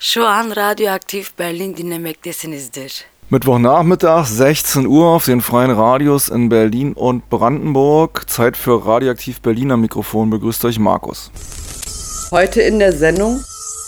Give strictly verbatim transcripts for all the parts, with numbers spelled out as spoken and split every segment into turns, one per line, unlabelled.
Şu an Radioaktiv Berlin dinlemektesinizdir.
Mittwochnachmittag, sechzehn Uhr auf den freien Radios in Berlin und Brandenburg. Zeit für Radioaktiv Berlin. Am Mikrofon begrüßt euch Markus.
Heute in der Sendung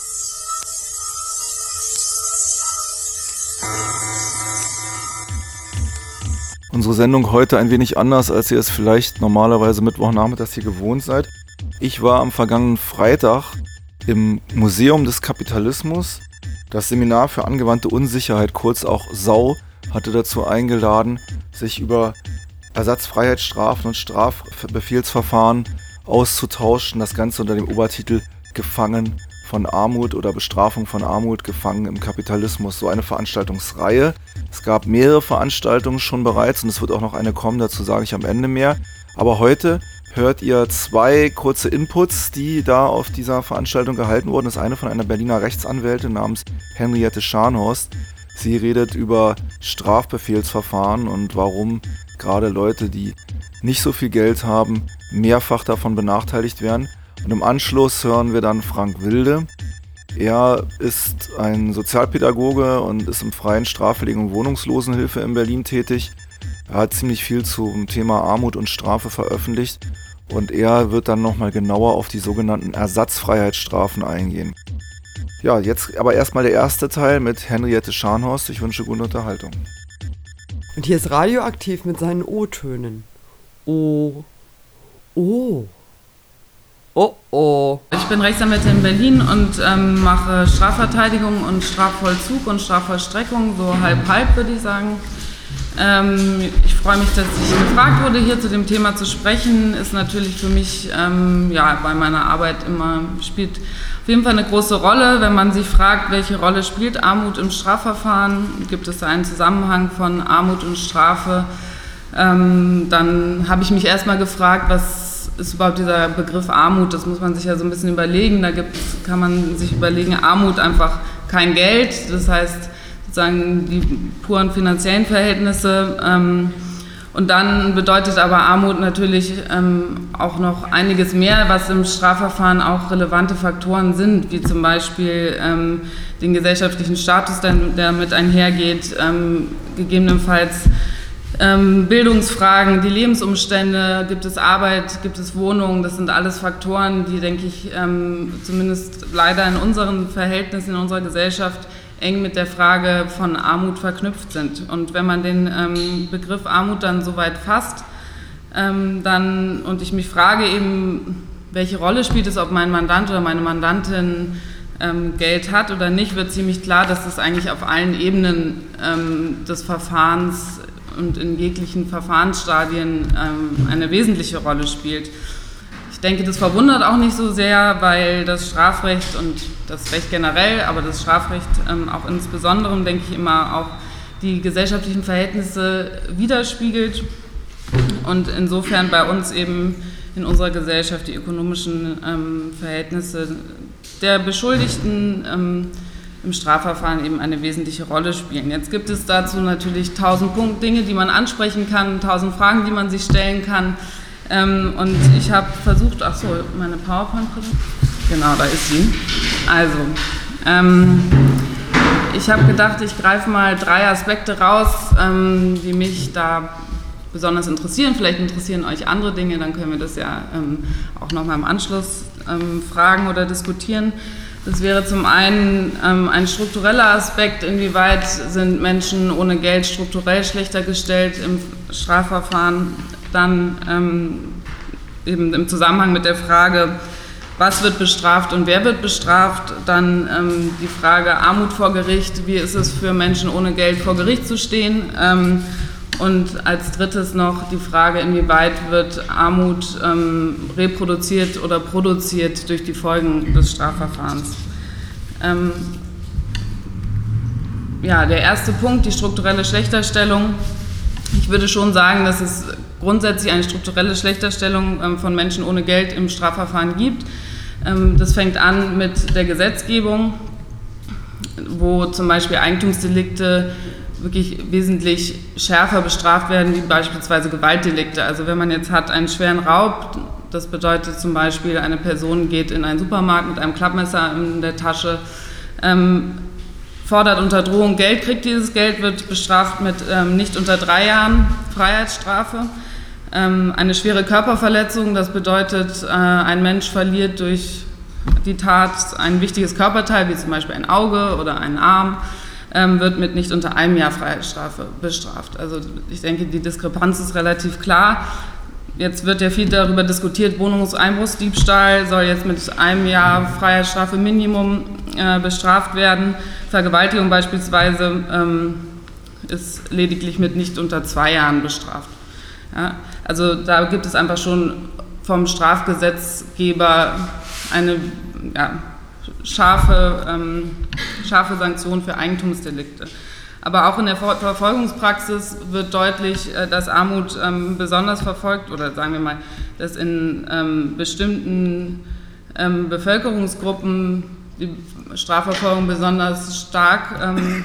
Unsere Sendung heute ein wenig anders, als ihr es vielleicht normalerweise Mittwochnachmittags hier gewohnt seid. Ich war am vergangenen Freitag im Museum des Kapitalismus. Das Seminar für angewandte Unsicherheit, kurz auch S A U, hatte dazu eingeladen, sich über Ersatzfreiheitsstrafen und Strafbefehlsverfahren auszutauschen. Das Ganze unter dem Obertitel Gefangen von Armut oder Bestrafung von Armut, Gefangen im Kapitalismus. So eine Veranstaltungsreihe. Es gab mehrere Veranstaltungen schon bereits und es wird auch noch eine kommen, dazu sage ich am Ende mehr. Aber heute hört ihr zwei kurze Inputs, die da auf dieser Veranstaltung gehalten wurden. Das eine von einer Berliner Rechtsanwältin namens Henriette Scharnhorst. Sie redet über Strafbefehlsverfahren und warum gerade Leute, die nicht so viel Geld haben, mehrfach davon benachteiligt werden. Und im Anschluss hören wir dann Frank Wilde. Er ist ein Sozialpädagoge und ist im freien Straffälligen- und Wohnungslosenhilfe in Berlin tätig. Er hat ziemlich viel zum Thema Armut und Strafe veröffentlicht und er wird dann nochmal genauer auf die sogenannten Ersatzfreiheitsstrafen eingehen. Ja, jetzt aber erstmal der erste Teil mit Henriette Scharnhorst. Ich wünsche gute Unterhaltung.
und hier ist Radioaktiv mit seinen O-Tönen. O, O, oh, oh.
Ich bin Rechtsanwältin in Berlin und ähm, mache Strafverteidigung und Strafvollzug und Strafvollstreckung, so halb-halb würde ich sagen. Ähm, ich freue mich, dass ich gefragt wurde, hier zu dem Thema zu sprechen. Ist natürlich für mich ähm, ja, bei meiner Arbeit immer, spielt auf jeden Fall eine große Rolle. Wenn man sich fragt, welche Rolle spielt Armut im Strafverfahren, gibt es da einen Zusammenhang von Armut und Strafe, ähm, dann habe ich mich erstmal gefragt, was ist überhaupt dieser Begriff Armut? Das muss man sich ja so ein bisschen überlegen. Da gibt's, kann man sich überlegen, Armut einfach kein Geld, das heißt sozusagen die puren finanziellen Verhältnisse. Ähm, und dann bedeutet aber Armut natürlich ähm, auch noch einiges mehr, was im Strafverfahren auch relevante Faktoren sind, wie zum Beispiel ähm, den gesellschaftlichen Status, der damit einhergeht, ähm, gegebenenfalls Ähm, Bildungsfragen, die Lebensumstände, gibt es Arbeit, gibt es Wohnungen, das sind alles Faktoren, die, denke ich, ähm, zumindest leider in unseren Verhältnissen, in unserer Gesellschaft eng mit der Frage von Armut verknüpft sind. Und wenn man den ähm, Begriff Armut dann so weit fasst, ähm, dann, und ich mich frage eben, welche Rolle spielt es, ob mein Mandant oder meine Mandantin ähm, Geld hat oder nicht, wird ziemlich klar, dass das eigentlich auf allen Ebenen ähm, des Verfahrens und in jeglichen Verfahrensstadien ähm, eine wesentliche Rolle spielt. Ich denke, das verwundert auch nicht so sehr, weil das Strafrecht und das Recht generell, aber das Strafrecht ähm, auch insbesondere, denke ich, immer auch die gesellschaftlichen Verhältnisse widerspiegelt und insofern bei uns eben in unserer Gesellschaft die ökonomischen ähm, Verhältnisse der Beschuldigten ähm, im Strafverfahren eben eine wesentliche Rolle spielen. Jetzt gibt es dazu natürlich tausend Punkt Dinge, die man ansprechen kann, tausend Fragen, die man sich stellen kann. Ähm, und ich habe versucht, ach so, meine PowerPoint-Präsentation, genau, da ist sie. Also, ähm, ich habe gedacht, ich greife mal drei Aspekte raus, ähm, die mich da besonders interessieren. Vielleicht interessieren euch andere Dinge, dann können wir das ja ähm, auch nochmal im Anschluss ähm, fragen oder diskutieren. Das wäre zum einen ähm, ein struktureller Aspekt, inwieweit sind Menschen ohne Geld strukturell schlechter gestellt im Strafverfahren, dann ähm, eben im Zusammenhang mit der Frage, was wird bestraft und wer wird bestraft, dann ähm, die Frage Armut vor Gericht, wie ist es für Menschen ohne Geld vor Gericht zu stehen, ähm, und als drittes noch die Frage, inwieweit wird Armut ähm, reproduziert oder produziert durch die Folgen des Strafverfahrens. Ähm, ja, der erste Punkt, die strukturelle Schlechterstellung. Ich würde schon sagen, dass es grundsätzlich eine strukturelle Schlechterstellung ähm, von Menschen ohne Geld im Strafverfahren gibt. Ähm, das fängt an mit der Gesetzgebung, wo zum Beispiel Eigentumsdelikte wirklich wesentlich schärfer bestraft werden, wie beispielsweise Gewaltdelikte. Also wenn man jetzt hat einen schweren Raub, das bedeutet zum Beispiel, eine Person geht in einen Supermarkt mit einem Klappmesser in der Tasche, ähm, fordert unter Drohung Geld, kriegt dieses Geld, wird bestraft mit ähm, nicht unter drei Jahren Freiheitsstrafe. Ähm, eine schwere Körperverletzung, das bedeutet, äh, ein Mensch verliert durch die Tat ein wichtiges Körperteil, wie zum Beispiel ein Auge oder einen Arm, ähm, wird mit nicht unter einem Jahr Freiheitsstrafe bestraft. Also ich denke, die Diskrepanz ist relativ klar. Jetzt wird ja viel darüber diskutiert, Wohnungseinbruchsdiebstahl soll jetzt mit einem Jahr Freiheitsstrafe Minimum äh, bestraft werden. Vergewaltigung beispielsweise ähm, ist lediglich mit nicht unter zwei Jahren bestraft. Ja, also da gibt es einfach schon vom Strafgesetzgeber eine ja, scharfe, ähm, scharfe Sanktion für Eigentumsdelikte. Aber auch in der Verfolgungspraxis wird deutlich, dass Armut ähm, besonders verfolgt, oder sagen wir mal, dass in ähm, bestimmten ähm, Bevölkerungsgruppen die Strafverfolgung besonders stark, ähm,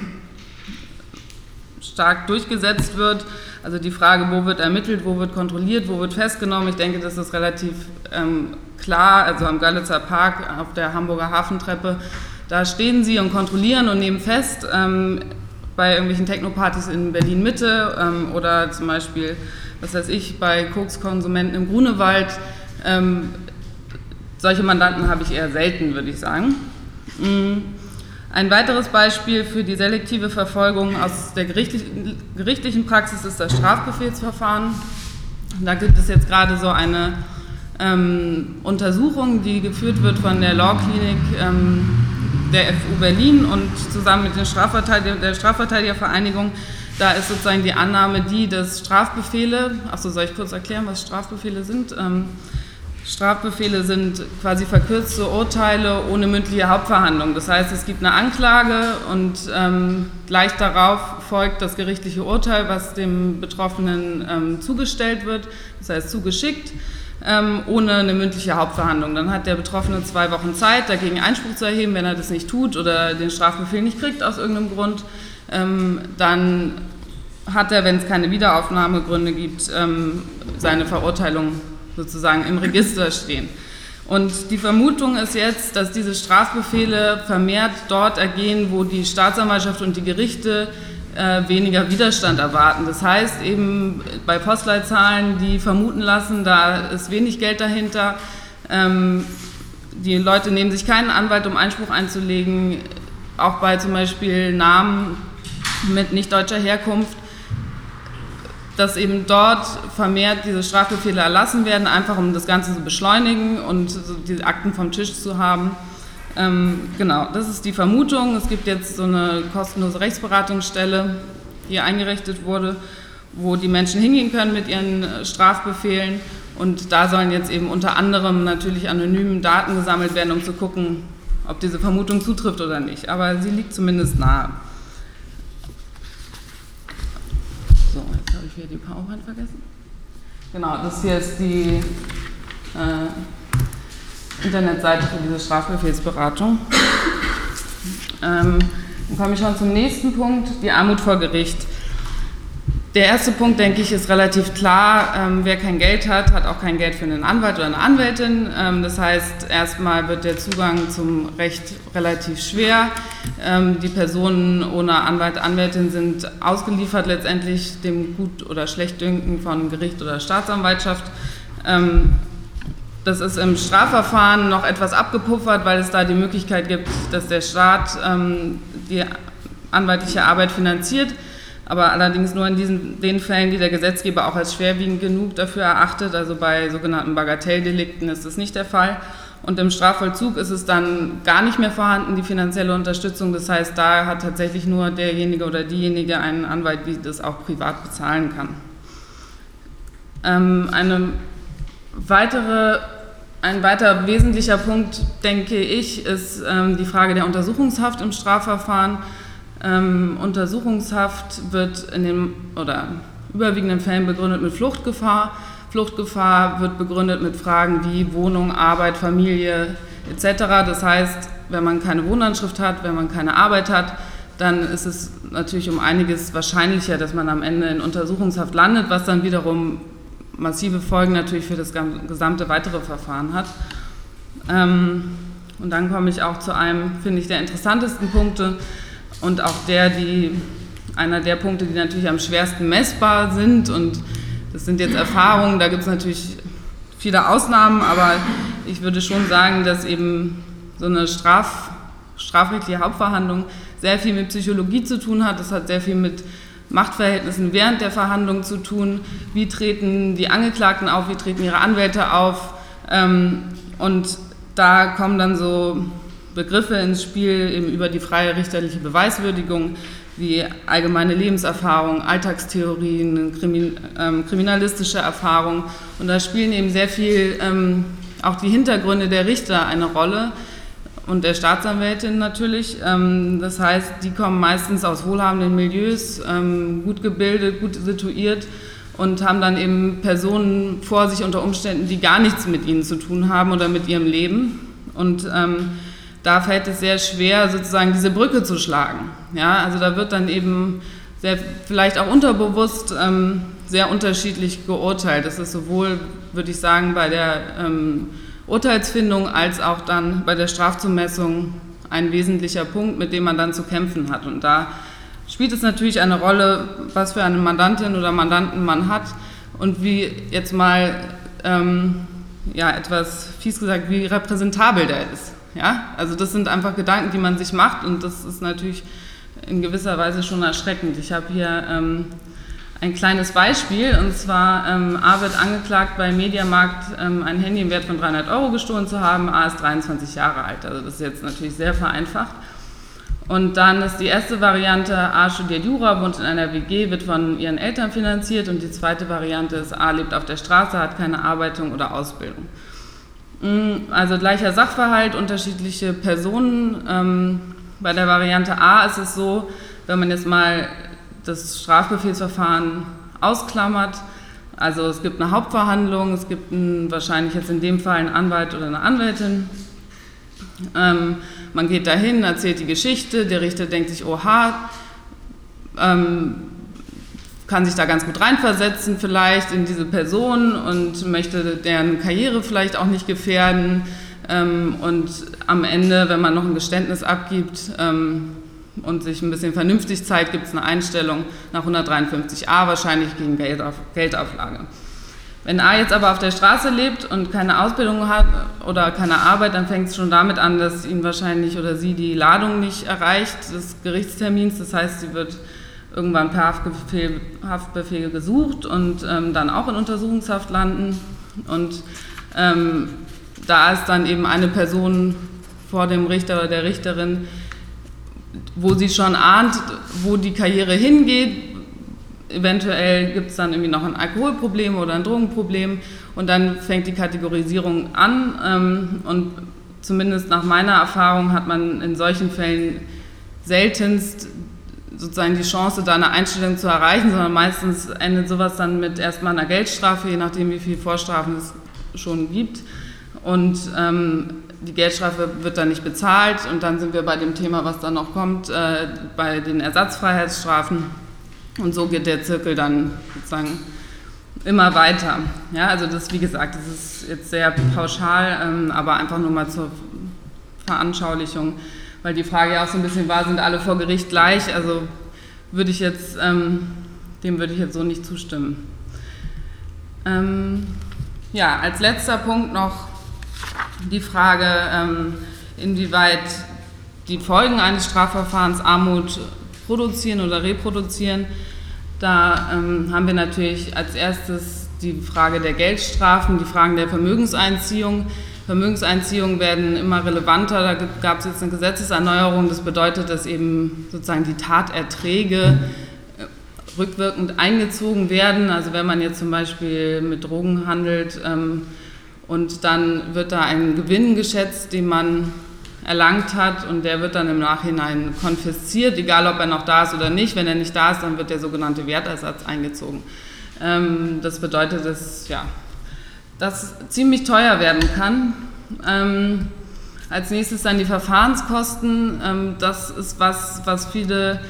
stark durchgesetzt wird. Also die Frage, wo wird ermittelt, wo wird kontrolliert, wo wird festgenommen, ich denke, das ist relativ ähm, klar. Also am Görlitzer Park auf der Hamburger Hafentreppe, da stehen sie und kontrollieren und nehmen fest, ähm, bei irgendwelchen Technopartys in Berlin-Mitte ähm, oder zum Beispiel, was weiß ich, bei Kokskonsumenten im Grunewald. Ähm, solche Mandanten habe ich eher selten, würde ich sagen. Mhm. Ein weiteres Beispiel für die selektive Verfolgung aus der gerichtlichen, gerichtlichen Praxis ist das Strafbefehlsverfahren. Da gibt es jetzt gerade so eine ähm, Untersuchung, die geführt wird von der Law Clinic ähm, der F U Berlin und zusammen mit den Strafverteidiger, der Strafverteidigervereinigung. Da ist sozusagen die Annahme die, dass Strafbefehle, achso, soll ich kurz erklären, was Strafbefehle sind? Ähm, Strafbefehle sind quasi verkürzte Urteile ohne mündliche Hauptverhandlung. Das heißt, es gibt eine Anklage und ähm, gleich darauf folgt das gerichtliche Urteil, was dem Betroffenen ähm, zugestellt wird, das heißt zugeschickt, ähm, ohne eine mündliche Hauptverhandlung. Dann hat der Betroffene zwei Wochen Zeit, dagegen Einspruch zu erheben. Wenn er das nicht tut oder den Strafbefehl nicht kriegt aus irgendeinem Grund, ähm, dann hat er, wenn es keine Wiederaufnahmegründe gibt, ähm, seine Verurteilung sozusagen im Register stehen. Und die Vermutung ist jetzt, dass diese Strafbefehle vermehrt dort ergehen, wo die Staatsanwaltschaft und die Gerichte äh, weniger Widerstand erwarten. Das heißt eben bei Postleitzahlen, die vermuten lassen, da ist wenig Geld dahinter. Ähm, die Leute nehmen sich keinen Anwalt, um Einspruch einzulegen, auch bei zum Beispiel Namen mit nicht deutscher Herkunft, dass eben dort vermehrt diese Strafbefehle erlassen werden, einfach um das Ganze zu beschleunigen und so die Akten vom Tisch zu haben. Ähm, genau, das ist die Vermutung. Es gibt jetzt so eine kostenlose Rechtsberatungsstelle, die eingerichtet wurde, wo die Menschen hingehen können mit ihren Strafbefehlen. Und da sollen jetzt eben unter anderem natürlich anonyme Daten gesammelt werden, um zu gucken, ob diese Vermutung zutrifft oder nicht. Aber sie liegt zumindest nahe. So, jetzt habe ich wieder die PowerPoint vergessen. Genau, das hier ist die äh, Internetseite für diese Strafbefehlsberatung. Ähm, dann komme ich schon zum nächsten Punkt, die Armut vor Gericht. Der erste Punkt, denke ich, ist relativ klar. Ähm, wer kein Geld hat, hat auch kein Geld für einen Anwalt oder eine Anwältin. Ähm, das heißt, erstmal wird der Zugang zum Recht relativ schwer. Ähm, die Personen ohne Anwalt, Anwältin sind ausgeliefert letztendlich dem Gut- oder Schlechtdünken von Gericht oder Staatsanwaltschaft. Ähm, das ist im Strafverfahren noch etwas abgepuffert, weil es da die Möglichkeit gibt, dass der Staat ähm, die anwaltliche Arbeit finanziert. Aber allerdings nur in diesen, den Fällen, die der Gesetzgeber auch als schwerwiegend genug dafür erachtet. Also bei sogenannten Bagatelldelikten ist das nicht der Fall. Und im Strafvollzug ist es dann gar nicht mehr vorhanden, die finanzielle Unterstützung. Das heißt, da hat tatsächlich nur derjenige oder diejenige einen Anwalt, die das auch privat bezahlen kann. Ähm, eine weitere, ein weiterer wesentlicher Punkt, denke ich, ist ähm, die Frage der Untersuchungshaft im Strafverfahren. Ähm, Untersuchungshaft wird in den oder überwiegenden Fällen begründet mit Fluchtgefahr. Fluchtgefahr wird begründet mit Fragen wie Wohnung, Arbeit, Familie et cetera. Das heißt, wenn man keine Wohnanschrift hat, wenn man keine Arbeit hat, dann ist es natürlich um einiges wahrscheinlicher, dass man am Ende in Untersuchungshaft landet, was dann wiederum massive Folgen natürlich für das gesamte weitere Verfahren hat. Ähm, und dann komme ich auch zu einem, finde ich, der interessantesten Punkte und auch der, die, einer der Punkte, die natürlich am schwersten messbar sind, und das sind jetzt Erfahrungen, da gibt es natürlich viele Ausnahmen, aber ich würde schon sagen, dass eben so eine Straf, strafrechtliche Hauptverhandlung sehr viel mit Psychologie zu tun hat. Das hat sehr viel mit Machtverhältnissen während der Verhandlung zu tun. Wie treten die Angeklagten auf, wie treten ihre Anwälte auf? Und da kommen dann so Begriffe ins Spiel eben über die freie richterliche Beweiswürdigung, wie allgemeine Lebenserfahrung, Alltagstheorien, Krimin, ähm, kriminalistische Erfahrung. Und da spielen eben sehr viel ähm, auch die Hintergründe der Richter eine Rolle und der Staatsanwältin natürlich. Ähm, das heißt, die kommen meistens aus wohlhabenden Milieus, ähm, gut gebildet, gut situiert und haben dann eben Personen vor sich unter Umständen, die gar nichts mit ihnen zu tun haben oder mit ihrem Leben. Und ähm, da fällt es sehr schwer, sozusagen diese Brücke zu schlagen. Ja, also da wird dann eben sehr, vielleicht auch unterbewusst ähm, sehr unterschiedlich geurteilt. Das ist sowohl, würde ich sagen, bei der ähm, Urteilsfindung als auch dann bei der Strafzumessung ein wesentlicher Punkt, mit dem man dann zu kämpfen hat. Und da spielt es natürlich eine Rolle, was für eine Mandantin oder Mandanten man hat und wie jetzt mal, ähm, ja, etwas fies gesagt, wie repräsentabel der ist. Ja, also das sind einfach Gedanken, die man sich macht, und das ist natürlich in gewisser Weise schon erschreckend. Ich habe hier ähm, ein kleines Beispiel, und zwar ähm, A wird angeklagt, bei Mediamarkt ähm, ein Handy im Wert von dreihundert Euro gestohlen zu haben. A ist dreiundzwanzig Jahre alt, also das ist jetzt natürlich sehr vereinfacht. Und dann ist die erste Variante, A studiert Jura, wohnt in einer W G, wird von ihren Eltern finanziert, und die zweite Variante ist, A lebt auf der Straße, hat keine Arbeitung oder Ausbildung. Also gleicher Sachverhalt, unterschiedliche Personen. Ähm, bei der Variante A ist es so, wenn man jetzt mal das Strafbefehlsverfahren ausklammert, also es gibt eine Hauptverhandlung, es gibt einen, wahrscheinlich jetzt in dem Fall einen Anwalt oder eine Anwältin. Ähm, man geht dahin, erzählt die Geschichte, der Richter denkt sich, oha, ähm, kann sich da ganz gut reinversetzen vielleicht in diese Person und möchte deren Karriere vielleicht auch nicht gefährden. Ähm, und am Ende, wenn man noch ein Geständnis abgibt ähm, und sich ein bisschen vernünftig zeigt, gibt es eine Einstellung nach hundertdreiundfünfzig a, wahrscheinlich gegen Geldauf, Geldauflage. Wenn A jetzt aber auf der Straße lebt und keine Ausbildung hat oder keine Arbeit, dann fängt es schon damit an, dass ihn wahrscheinlich oder sie die Ladung nicht erreicht des Gerichtstermins. Das heißt, sie wird irgendwann per Haftbefehl, Haftbefehl gesucht und ähm, dann auch in Untersuchungshaft landen. Und ähm, da ist dann eben eine Person vor dem Richter oder der Richterin, wo sie schon ahnt, wo die Karriere hingeht. Eventuell gibt es dann irgendwie noch ein Alkoholproblem oder ein Drogenproblem, und dann fängt die Kategorisierung an. Ähm, und zumindest nach meiner Erfahrung hat man in solchen Fällen seltenst sozusagen die Chance, da eine Einstellung zu erreichen, sondern meistens endet sowas dann mit erstmal einer Geldstrafe, je nachdem wie viele Vorstrafen es schon gibt. Und ähm, die Geldstrafe wird dann nicht bezahlt, und dann sind wir bei dem Thema, was dann noch kommt, äh, bei den Ersatzfreiheitsstrafen. Und so geht der Zirkel dann sozusagen immer weiter. Ja, also das, wie gesagt, das ist jetzt sehr pauschal, ähm, aber einfach nur mal zur Veranschaulichung, weil die Frage ja auch so ein bisschen war, sind alle vor Gericht gleich? Also würde ich jetzt, ähm, dem würde ich jetzt so nicht zustimmen. Ähm, ja, als letzter Punkt noch die Frage, ähm, inwieweit die Folgen eines Strafverfahrens Armut produzieren oder reproduzieren. Da ähm, haben wir natürlich als erstes die Frage der Geldstrafen, die Fragen der Vermögenseinziehung. Vermögenseinziehungen werden immer relevanter. Da gab es jetzt eine Gesetzeserneuerung. Das bedeutet, dass eben sozusagen die Taterträge rückwirkend eingezogen werden. Also wenn man jetzt zum Beispiel mit Drogen handelt ähm, und dann wird da ein Gewinn geschätzt, den man erlangt hat, und der wird dann im Nachhinein konfisziert, egal ob er noch da ist oder nicht. Wenn er nicht da ist, dann wird der sogenannte Wertersatz eingezogen. Ähm, das bedeutet, dass ja, das ziemlich teuer werden kann. Ähm, als nächstes dann die Verfahrenskosten. Ähm, das ist was, was viele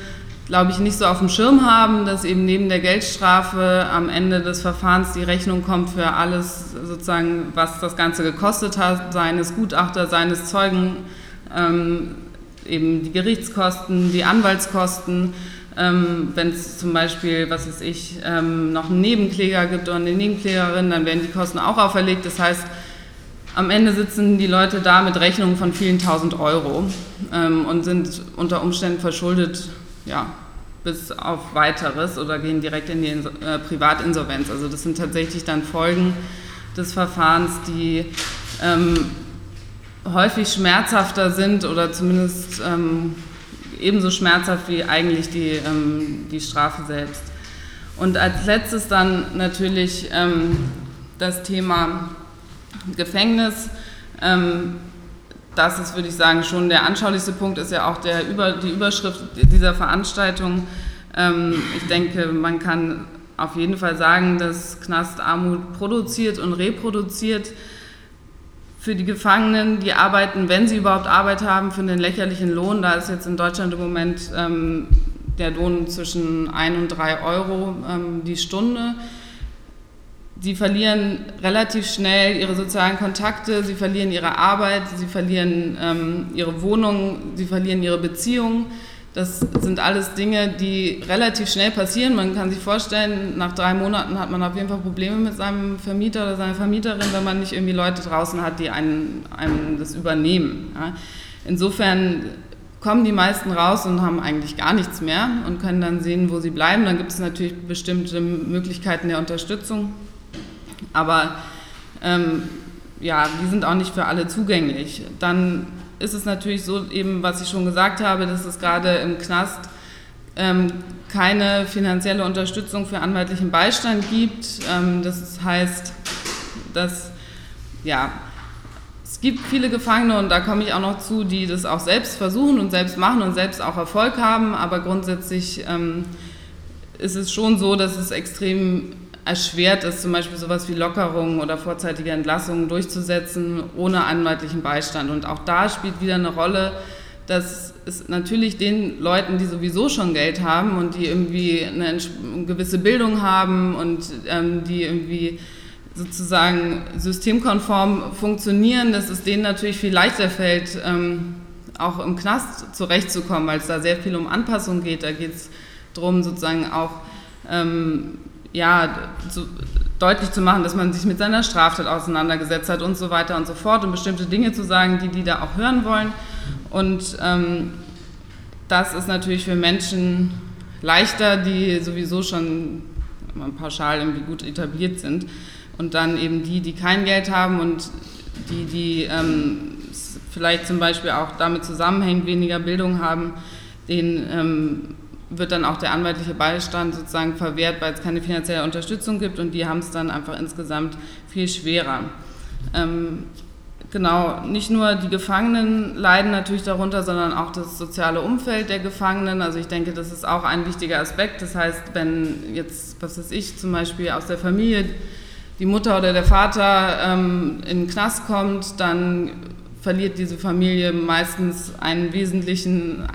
glaube ich, nicht so auf dem Schirm haben, dass eben neben der Geldstrafe am Ende des Verfahrens die Rechnung kommt für alles sozusagen, was das Ganze gekostet hat, seines Gutachter, seines Zeugen, ähm, eben die Gerichtskosten, die Anwaltskosten. Ähm, wenn es zum Beispiel, was weiß ich, ähm, noch einen Nebenkläger gibt oder eine Nebenklägerin, dann werden die Kosten auch auferlegt. Das heißt, am Ende sitzen die Leute da mit Rechnungen von vielen tausend Euro ähm, und sind unter Umständen verschuldet, ja, bis auf Weiteres oder gehen direkt in die äh, Privatinsolvenz. Also das sind tatsächlich dann Folgen des Verfahrens, die ähm, häufig schmerzhafter sind oder zumindest ähm, ebenso schmerzhaft wie eigentlich die, ähm, die Strafe selbst. Und als letztes dann natürlich ähm, das Thema Gefängnis. Ähm, das ist, würde ich sagen, schon der anschaulichste Punkt, ist ja auch der Über, die Überschrift dieser Veranstaltung. Ähm, ich denke, man kann auf jeden Fall sagen, dass Knast Armut produziert und reproduziert. Für die Gefangenen, die arbeiten, wenn sie überhaupt Arbeit haben, für einen lächerlichen Lohn. Da ist jetzt in Deutschland im Moment ähm, der Lohn zwischen ein und drei Euro ähm, die Stunde. Sie verlieren relativ schnell ihre sozialen Kontakte, sie verlieren ihre Arbeit, sie verlieren ähm, ihre Wohnung, sie verlieren ihre Beziehung. Das sind alles Dinge, die relativ schnell passieren. Man kann sich vorstellen, nach drei Monaten hat man auf jeden Fall Probleme mit seinem Vermieter oder seiner Vermieterin, wenn man nicht irgendwie Leute draußen hat, die einen, einem das übernehmen. Ja. Insofern kommen die meisten raus und haben eigentlich gar nichts mehr und können dann sehen, wo sie bleiben. Dann gibt es natürlich bestimmte Möglichkeiten der Unterstützung, aber ähm, ja, die sind auch nicht für alle zugänglich. Dann ist es natürlich so, eben was ich schon gesagt habe, dass es gerade im Knast ähm, keine finanzielle Unterstützung für anwaltlichen Beistand gibt. Ähm, das heißt, dass ja, es gibt viele Gefangene, und da komme ich auch noch zu, die das auch selbst versuchen und selbst machen und selbst auch Erfolg haben, aber grundsätzlich ähm, ist es schon so, dass es extrem erschwert ist, zum Beispiel sowas wie Lockerungen oder vorzeitige Entlassungen durchzusetzen ohne anwaltlichen Beistand. Und auch da spielt wieder eine Rolle, dass es natürlich den Leuten, die sowieso schon Geld haben und die irgendwie eine gewisse Bildung haben und ähm, die irgendwie sozusagen systemkonform funktionieren, dass es denen natürlich viel leichter fällt, ähm, auch im Knast zurechtzukommen, weil es da sehr viel um Anpassung geht. Da geht es darum, sozusagen auch ähm, ja, zu, deutlich zu machen, dass man sich mit seiner Straftat auseinandergesetzt hat und so weiter und so fort und bestimmte Dinge zu sagen, die die da auch hören wollen. Und ähm, das ist natürlich für Menschen leichter, die sowieso schon pauschal irgendwie gut etabliert sind. Und dann eben die, die kein Geld haben und die, die ähm, vielleicht zum Beispiel auch damit zusammenhängt, weniger Bildung haben, denen ähm, wird dann auch der anwaltliche Beistand sozusagen verwehrt, weil es keine finanzielle Unterstützung gibt, und die haben es dann einfach insgesamt viel schwerer. Ähm, genau, nicht nur die Gefangenen leiden natürlich darunter, sondern auch das soziale Umfeld der Gefangenen. Also ich denke, das ist auch ein wichtiger Aspekt. Das heißt, wenn jetzt, was weiß ich, zum Beispiel aus der Familie die Mutter oder der Vater ähm, in den Knast kommt, dann verliert diese Familie meistens einen wesentlichen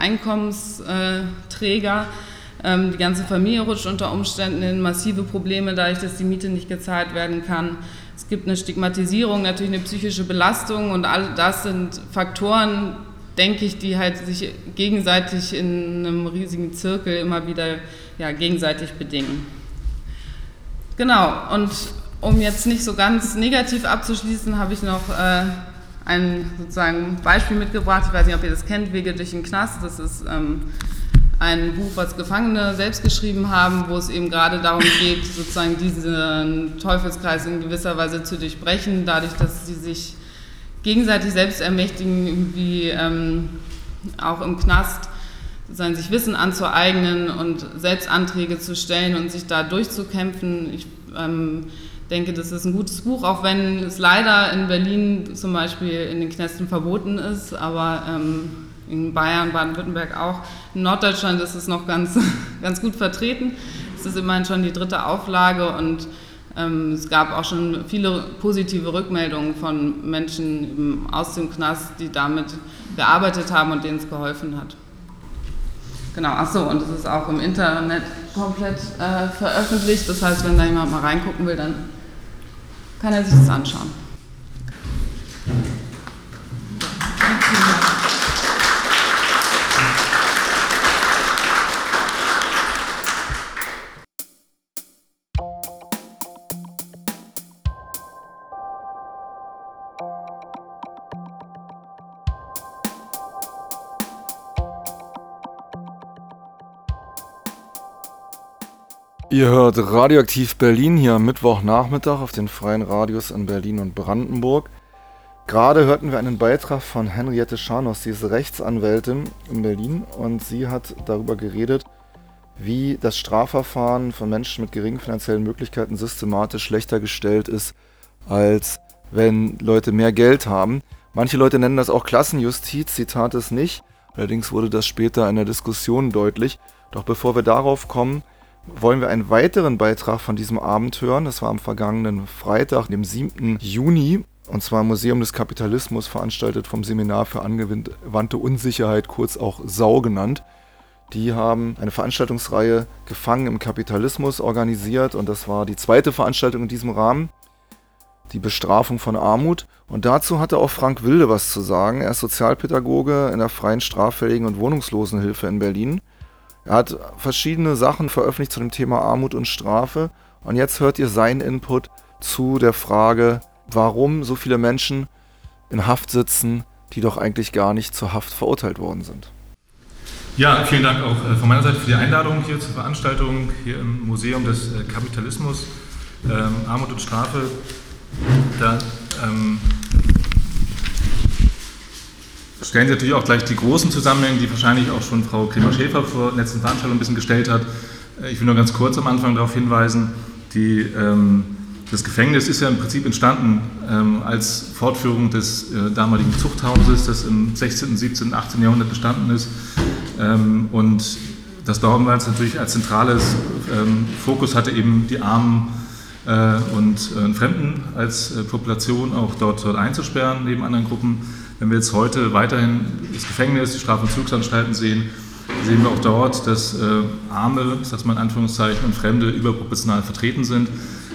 Einkommensträger. Ähm, die ganze Familie rutscht unter Umständen in massive Probleme, dadurch, dass die Miete nicht gezahlt werden kann. Es gibt eine Stigmatisierung, natürlich eine psychische Belastung, und all das sind Faktoren, denke ich, die halt sich gegenseitig in einem riesigen Zirkel immer wieder ja, gegenseitig bedingen. Genau, und um jetzt nicht so ganz negativ abzuschließen, habe ich noch äh, ein sozusagen Beispiel mitgebracht. Ich weiß nicht, ob ihr das kennt, Wege durch den Knast. Das ist ähm, ein Buch, was Gefangene selbst geschrieben haben, wo es eben gerade darum geht, sozusagen diesen Teufelskreis in gewisser Weise zu durchbrechen, dadurch, dass sie sich gegenseitig selbst ermächtigen, irgendwie ähm, auch im Knast sozusagen sich Wissen anzueignen und selbst Anträge zu stellen und sich da durchzukämpfen. Ich ähm, denke, das ist ein gutes Buch, auch wenn es leider in Berlin zum Beispiel in den Knästen verboten ist, aber ähm, in Bayern, Baden-Württemberg auch. In Norddeutschland ist es noch ganz, ganz gut vertreten. Es ist immerhin schon die dritte Auflage, und ähm, es gab auch schon viele positive Rückmeldungen von Menschen aus dem Knast, die damit gearbeitet haben und denen es geholfen hat. Genau, achso, und es ist auch im Internet komplett äh, veröffentlicht. Das heißt, wenn da jemand mal reingucken will, dann kann er sich das anschauen.
Ihr hört Radioaktiv Berlin hier am Mittwochnachmittag auf den freien Radios in Berlin und Brandenburg. Gerade hörten wir einen Beitrag von Henriette Scharnos, sie ist Rechtsanwältin in Berlin und sie hat darüber geredet, wie das Strafverfahren von Menschen mit geringen finanziellen Möglichkeiten systematisch schlechter gestellt ist, als wenn Leute mehr Geld haben. Manche Leute nennen das auch Klassenjustiz, sie tat es nicht, allerdings wurde das später in der Diskussion deutlich. Doch bevor wir darauf kommen, wollen wir einen weiteren Beitrag von diesem Abend hören. Das war am vergangenen Freitag, dem siebten Juni, und zwar im Museum des Kapitalismus, veranstaltet vom Seminar für angewandte Unsicherheit, kurz auch S A U genannt. Die haben eine Veranstaltungsreihe Gefangen im Kapitalismus organisiert und das war die zweite Veranstaltung in diesem Rahmen, die Bestrafung von Armut. Und dazu hatte auch Frank Wilde was zu sagen. Er ist Sozialpädagoge in der freien Straffälligen und Wohnungslosenhilfe in Berlin. Er hat verschiedene Sachen veröffentlicht zu dem Thema Armut und Strafe und jetzt hört ihr seinen Input zu der Frage, warum so viele Menschen in Haft sitzen, die doch eigentlich gar nicht zur Haft verurteilt worden sind.
Ja, vielen Dank auch von meiner Seite für die Einladung hier zur Veranstaltung hier im Museum des Kapitalismus, ähm, Armut und Strafe. Da ähm, stellen Sie natürlich auch gleich die großen Zusammenhänge, die wahrscheinlich auch schon Frau Kremer-Schäfer vor der letzten Veranstaltung ein bisschen gestellt hat. Ich will nur ganz kurz am Anfang darauf hinweisen, die, ähm, das Gefängnis ist ja im Prinzip entstanden ähm, als Fortführung des äh, damaligen Zuchthauses, das im sechzehnten, siebzehnten, achtzehnten Jahrhundert entstanden ist. Ähm, und das damals natürlich als zentrales ähm, Fokus hatte eben die Armen äh, und äh, Fremden als äh, Population auch dort, dort einzusperren, neben anderen Gruppen. Wenn wir jetzt heute weiterhin das Gefängnis, die Strafvollzugsanstalten sehen, sehen wir auch dort, dass äh, Arme, ich sage mal in Anführungszeichen, und Fremde überproportional vertreten sind.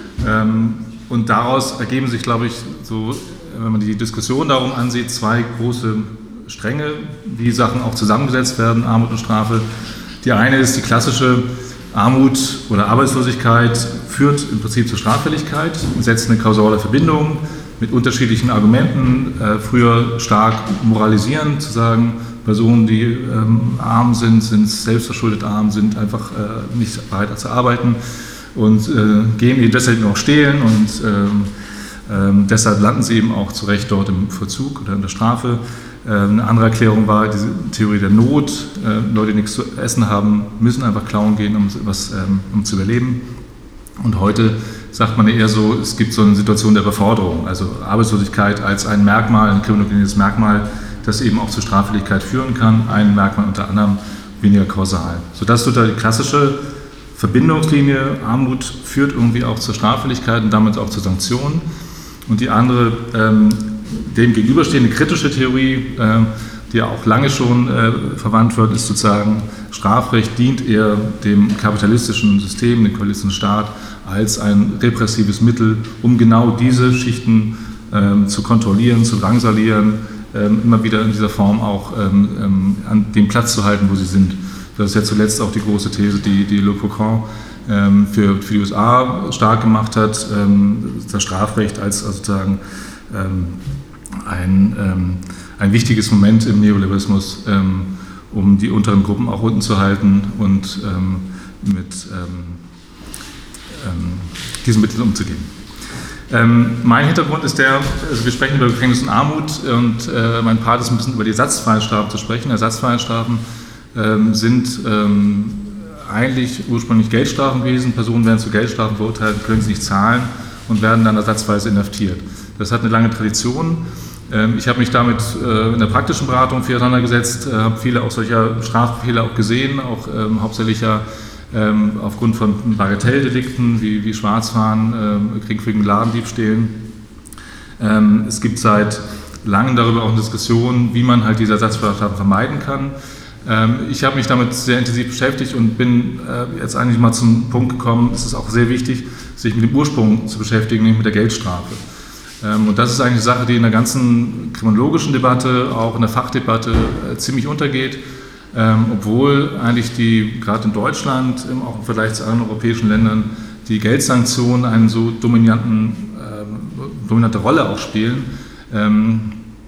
Ähm, und daraus ergeben sich, glaube ich, so, wenn man die Diskussion darum ansieht, zwei große Stränge, wie Sachen auch zusammengesetzt werden, Armut und Strafe. Die eine ist die klassische Armut oder Arbeitslosigkeit führt im Prinzip zur Straffälligkeit und setzt eine kausale Verbindung mit unterschiedlichen Argumenten, äh, früher stark moralisierend, zu sagen, Personen, die ähm, arm sind, sind selbstverschuldet arm, sind einfach äh, nicht bereit zu arbeiten und äh, gehen eben deshalb noch stehlen und ähm, ähm, deshalb landen sie eben auch zu Recht dort im Vollzug oder in der Strafe. Äh, eine andere Erklärung war diese Theorie der Not. Äh, Leute, die nichts zu essen haben, müssen einfach klauen gehen, um, was, ähm, um zu überleben. Und heute sagt man eher so, es gibt so eine Situation der Überforderung, also Arbeitslosigkeit als ein Merkmal, ein kriminogenes Merkmal, das eben auch zur Straffälligkeit führen kann, ein Merkmal unter anderem weniger kausal. So, das ist total die klassische Verbindungslinie, Armut führt irgendwie auch zur Straffälligkeit und damit auch zu Sanktionen. Und die andere, ähm, dem gegenüberstehende kritische Theorie, äh, die ja auch lange schon äh, verwandt wird, ist sozusagen, Strafrecht dient eher dem kapitalistischen System, dem kapitalistischen Staat, als ein repressives Mittel, um genau diese Schichten ähm, zu kontrollieren, zu drangsalieren, ähm, immer wieder in dieser Form auch ähm, ähm, an dem Platz zu halten, wo sie sind. Das ist ja zuletzt auch die große These, die, die Le Foucault ähm, für, für die U S A stark gemacht hat, ähm, das Strafrecht als also sozusagen ähm, ein, ähm, ein wichtiges Moment im Neoliberalismus, ähm, um die unteren Gruppen auch unten zu halten und ähm, mit ähm, ähm, diesen Mitteln umzugehen. Ähm, mein Hintergrund ist der, also wir sprechen über Gefängnis und Armut und äh, mein Part ist ein bisschen über die Ersatzfreiheitsstrafen zu sprechen. Ersatzfreiheitsstrafen ähm, sind ähm, eigentlich ursprünglich Geldstrafen gewesen. Personen werden zu Geldstrafen verurteilt, können sie nicht zahlen und werden dann ersatzweise inhaftiert. Das hat eine lange Tradition. Ähm, ich habe mich damit äh, in der praktischen Beratung viel auseinandergesetzt, äh, habe viele auch solcher Strafbefehle auch gesehen, auch ähm, hauptsächlich ja ähm, aufgrund von Bagatelldelikten wie, wie Schwarzfahren, ähm, geringfügigen Ladendiebstählen. Ähm, es gibt seit langem darüber auch eine Diskussion, wie man halt diese Ersatzfreiheitsstrafen vermeiden kann. Ähm, ich habe mich damit sehr intensiv beschäftigt und bin äh, jetzt eigentlich mal zum Punkt gekommen, es ist auch sehr wichtig, sich mit dem Ursprung zu beschäftigen, nämlich mit der Geldstrafe. Ähm, und das ist eigentlich eine Sache, die in der ganzen kriminologischen Debatte, auch in der Fachdebatte äh, ziemlich untergeht, ähm, obwohl eigentlich die, gerade in Deutschland, ähm, auch im Vergleich zu anderen europäischen Ländern, die Geldsanktionen eine so dominanten, äh, dominante Rolle auch spielen. Ähm,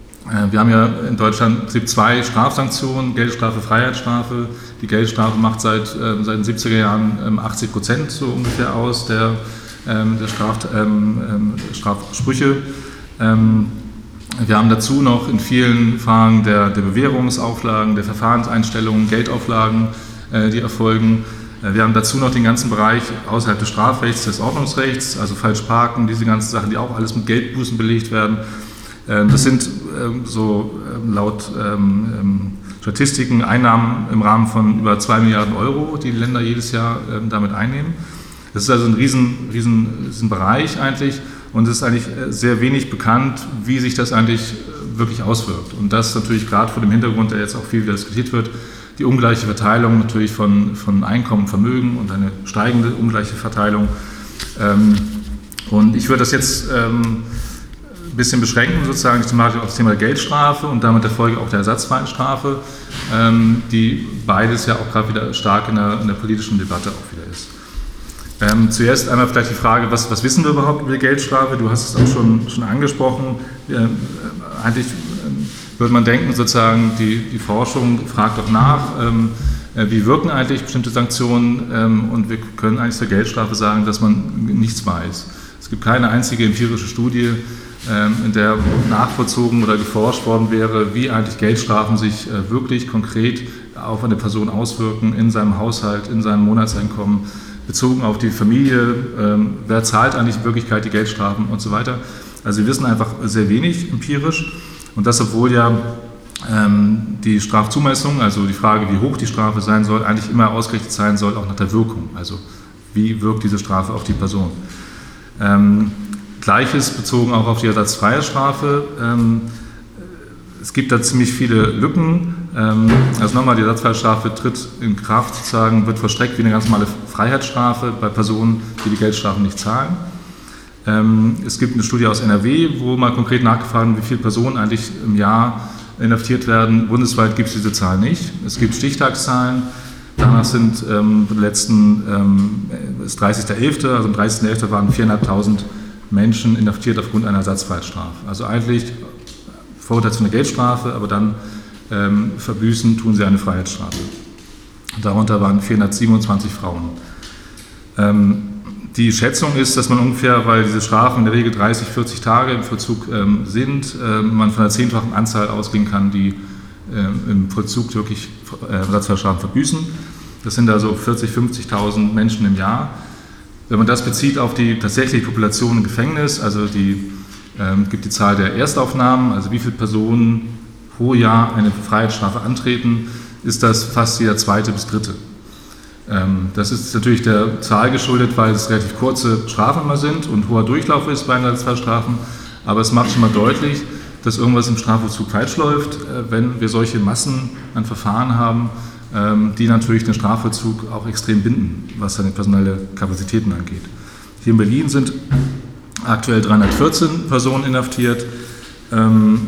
Wir haben ja in Deutschland es gibt zwei Strafsanktionen, Geldstrafe, Freiheitsstrafe. Die Geldstrafe macht seit, äh, seit den siebziger Jahren ähm, achtzig Prozent so ungefähr aus der, ähm, der Straf, ähm, Strafsprüche. Ähm, wir haben dazu noch in vielen Fragen der, der Bewährungsauflagen, der Verfahrenseinstellungen, Geldauflagen, äh, die erfolgen. Äh, wir haben dazu noch den ganzen Bereich außerhalb des Strafrechts, des Ordnungsrechts, also Falschparken, diese ganzen Sachen, die auch alles mit Geldbußen belegt werden. Das sind ähm, so ähm, laut ähm, Statistiken Einnahmen im Rahmen von über zwei Milliarden Euro, die die Länder jedes Jahr ähm, damit einnehmen. Das ist also ein riesen, riesen, riesen Bereich eigentlich und es ist eigentlich sehr wenig bekannt, wie sich das eigentlich wirklich auswirkt. Und das natürlich gerade vor dem Hintergrund, der jetzt auch viel wieder diskutiert wird, die ungleiche Verteilung natürlich von, von Einkommen und Vermögen und eine steigende ungleiche Verteilung. Ähm, und ich würde das jetzt ähm, bisschen beschränken, sozusagen die Thematik auf das Thema der Geldstrafe und damit der Folge auch der ersatzfreien Strafe, ähm, die beides ja auch gerade wieder stark in der, in der politischen Debatte auch wieder ist. Ähm, zuerst einmal vielleicht die Frage, was, was wissen wir überhaupt über die Geldstrafe? Du hast es auch schon, schon angesprochen. Ähm, eigentlich ähm, würde man denken, sozusagen, die, die Forschung fragt auch nach, ähm, äh, wie wirken eigentlich bestimmte Sanktionen ähm, und wir können eigentlich zur Geldstrafe sagen, dass man nichts weiß. Es gibt keine einzige empirische Studie, in der nachvollzogen oder geforscht worden wäre, wie eigentlich Geldstrafen sich wirklich konkret auf eine Person auswirken, in seinem Haushalt, in seinem Monatseinkommen, bezogen auf die Familie, wer zahlt eigentlich in Wirklichkeit die Geldstrafen und so weiter. Also wir wissen einfach sehr wenig empirisch und das, obwohl ja die Strafzumessung, also die Frage, wie hoch die Strafe sein soll, eigentlich immer ausgerichtet sein soll, auch nach der Wirkung, also wie wirkt diese Strafe auf die Person. Gleiches bezogen auch auf die ersatzfreie Strafe. Ähm, es gibt da ziemlich viele Lücken. Ähm, also nochmal, die ersatzfreie Strafe tritt in Kraft, sozusagen, wird vollstreckt wie eine ganz normale Freiheitsstrafe bei Personen, die die Geldstrafen nicht zahlen. Ähm, es gibt eine Studie aus N R W, wo mal konkret nachgefragt wird, wie viele Personen eigentlich im Jahr inhaftiert werden. Bundesweit gibt es diese Zahl nicht. Es gibt Stichtagszahlen. Danach sind ähm, letzten, ähm, ist dreißigster elfter, also am dreißigsten elften waren viertausendfünfhundert Menschen inhaftiert aufgrund einer Ersatzfreiheitsstrafe. Also eigentlich Verurteilt zu einer Geldstrafe, aber dann ähm, verbüßen tun sie eine Freiheitsstrafe. Darunter waren vierhundertsiebenundzwanzig Frauen. Ähm, die Schätzung ist, dass man ungefähr, weil diese Strafen in der Regel dreißig, vierzig Tage im Vollzug ähm, sind, äh, man von einer zehnfachen Anzahl ausgehen kann, die äh, im Vollzug wirklich äh, Ersatzfreiheitsstrafen verbüßen. Das sind also vierzigtausend, fünfzigtausend Menschen im Jahr. Wenn man das bezieht auf die tatsächliche Population im Gefängnis, also die ähm, gibt die Zahl der Erstaufnahmen, also wie viele Personen pro Jahr eine Freiheitsstrafe antreten, ist das fast jeder zweite bis dritte. Ähm, das ist natürlich der Zahl geschuldet, weil es relativ kurze Strafen immer sind und hoher Durchlauf ist bei Ersatzfreiheitsstrafen, aber es macht schon mal deutlich, dass irgendwas im Strafvollzug falsch läuft, äh, wenn wir solche Massen an Verfahren haben, die natürlich den Strafvollzug auch extrem binden, was seine personelle Kapazitäten angeht. Hier in Berlin sind aktuell dreihundertvierzehn Personen inhaftiert. Ähm,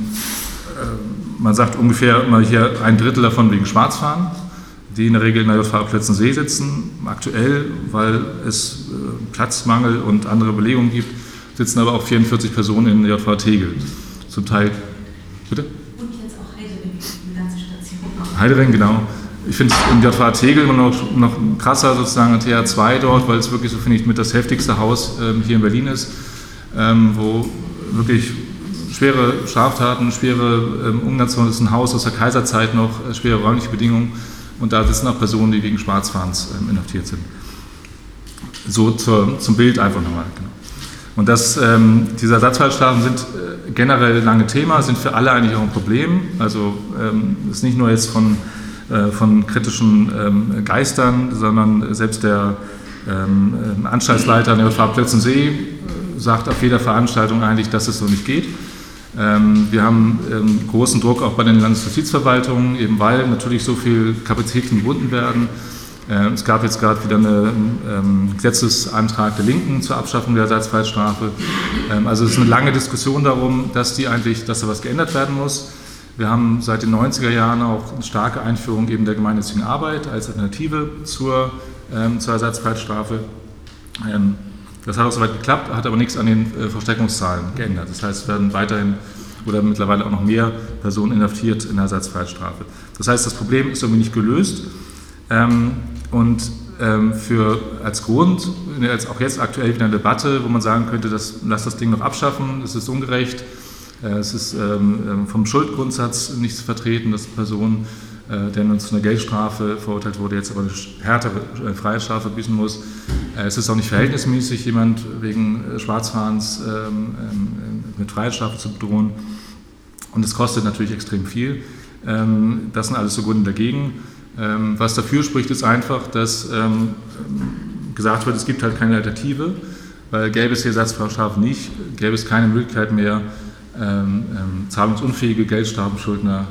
äh, man sagt ungefähr mal hier ein Drittel davon wegen Schwarzfahren, die in der Regel in der J V A Plötzensee sitzen. Aktuell, weil es äh, Platzmangel und andere Belegungen gibt, sitzen aber auch vierundvierzig Personen in der J V A Tegel. Zum Teil, bitte?
Und jetzt auch Heidering, die ganze Station.
Heidering, genau. Ich finde es in J V A Tegel immer noch, noch krasser, sozusagen an T H zwei dort, weil es wirklich so, finde ich, mit das heftigste Haus ähm, hier in Berlin ist, ähm, wo wirklich schwere Straftaten, schwere ähm, Umgangsformen, das ist ein Haus aus der Kaiserzeit noch, äh, schwere räumliche Bedingungen und da sitzen auch Personen, die wegen Schwarzfahrens ähm, inhaftiert sind. So zur, zum Bild einfach nochmal. Genau. Und das, ähm, diese Ersatzfreiheitsstrafen sind äh, generell lange Thema, sind für alle eigentlich auch ein Problem. Also ähm, ist nicht nur jetzt von von kritischen ähm, Geistern, sondern selbst der ähm, Anstaltsleiter an der J V A Plötzensee sagt auf jeder Veranstaltung eigentlich, dass es so nicht geht. Ähm, wir haben ähm, großen Druck auch bei den Landesjustizverwaltungen, eben weil natürlich so viel Kapazitäten gebunden werden. Ähm, es gab jetzt gerade wieder einen ähm, Gesetzesantrag der Linken zur Abschaffung der Ersatzfreiheitsstrafe. Ähm, also es ist eine lange Diskussion darum, dass die eigentlich, dass da was geändert werden muss. Wir haben seit den neunziger Jahren auch eine starke Einführung eben der gemeinnützigen Arbeit als Alternative zur, ähm, zur Ersatzfreiheitsstrafe. Ähm, das hat auch soweit geklappt, hat aber nichts an den äh, Vollstreckungszahlen geändert. Das heißt, es werden weiterhin oder mittlerweile auch noch mehr Personen inhaftiert in der Ersatzfreiheitsstrafe. Das heißt, das Problem ist irgendwie nicht gelöst. Ähm, und ähm, für, als Grund, als auch jetzt aktuell wieder eine Debatte, wo man sagen könnte, dass, lass das Ding noch abschaffen, es ist ungerecht, äh, es ist ähm, vom Schuldgrundsatz nicht zu vertreten, dass eine Person, äh, der nun zu einer Geldstrafe verurteilt wurde, jetzt aber eine härtere äh, Freiheitsstrafe büßen muss. Äh, es ist auch nicht verhältnismäßig, jemand wegen äh, Schwarzfahrens ähm, ähm, mit Freiheitsstrafe zu bedrohen. Und es kostet natürlich extrem viel. Ähm, das sind alles so Gründe dagegen. Was dafür spricht, ist einfach, dass ähm, gesagt wird, es gibt halt keine Alternative, weil gäbe es die Ersatzfreiheitsstrafe nicht, gäbe es keine Möglichkeit mehr, ähm, ähm, zahlungsunfähige Geldstrafenschuldner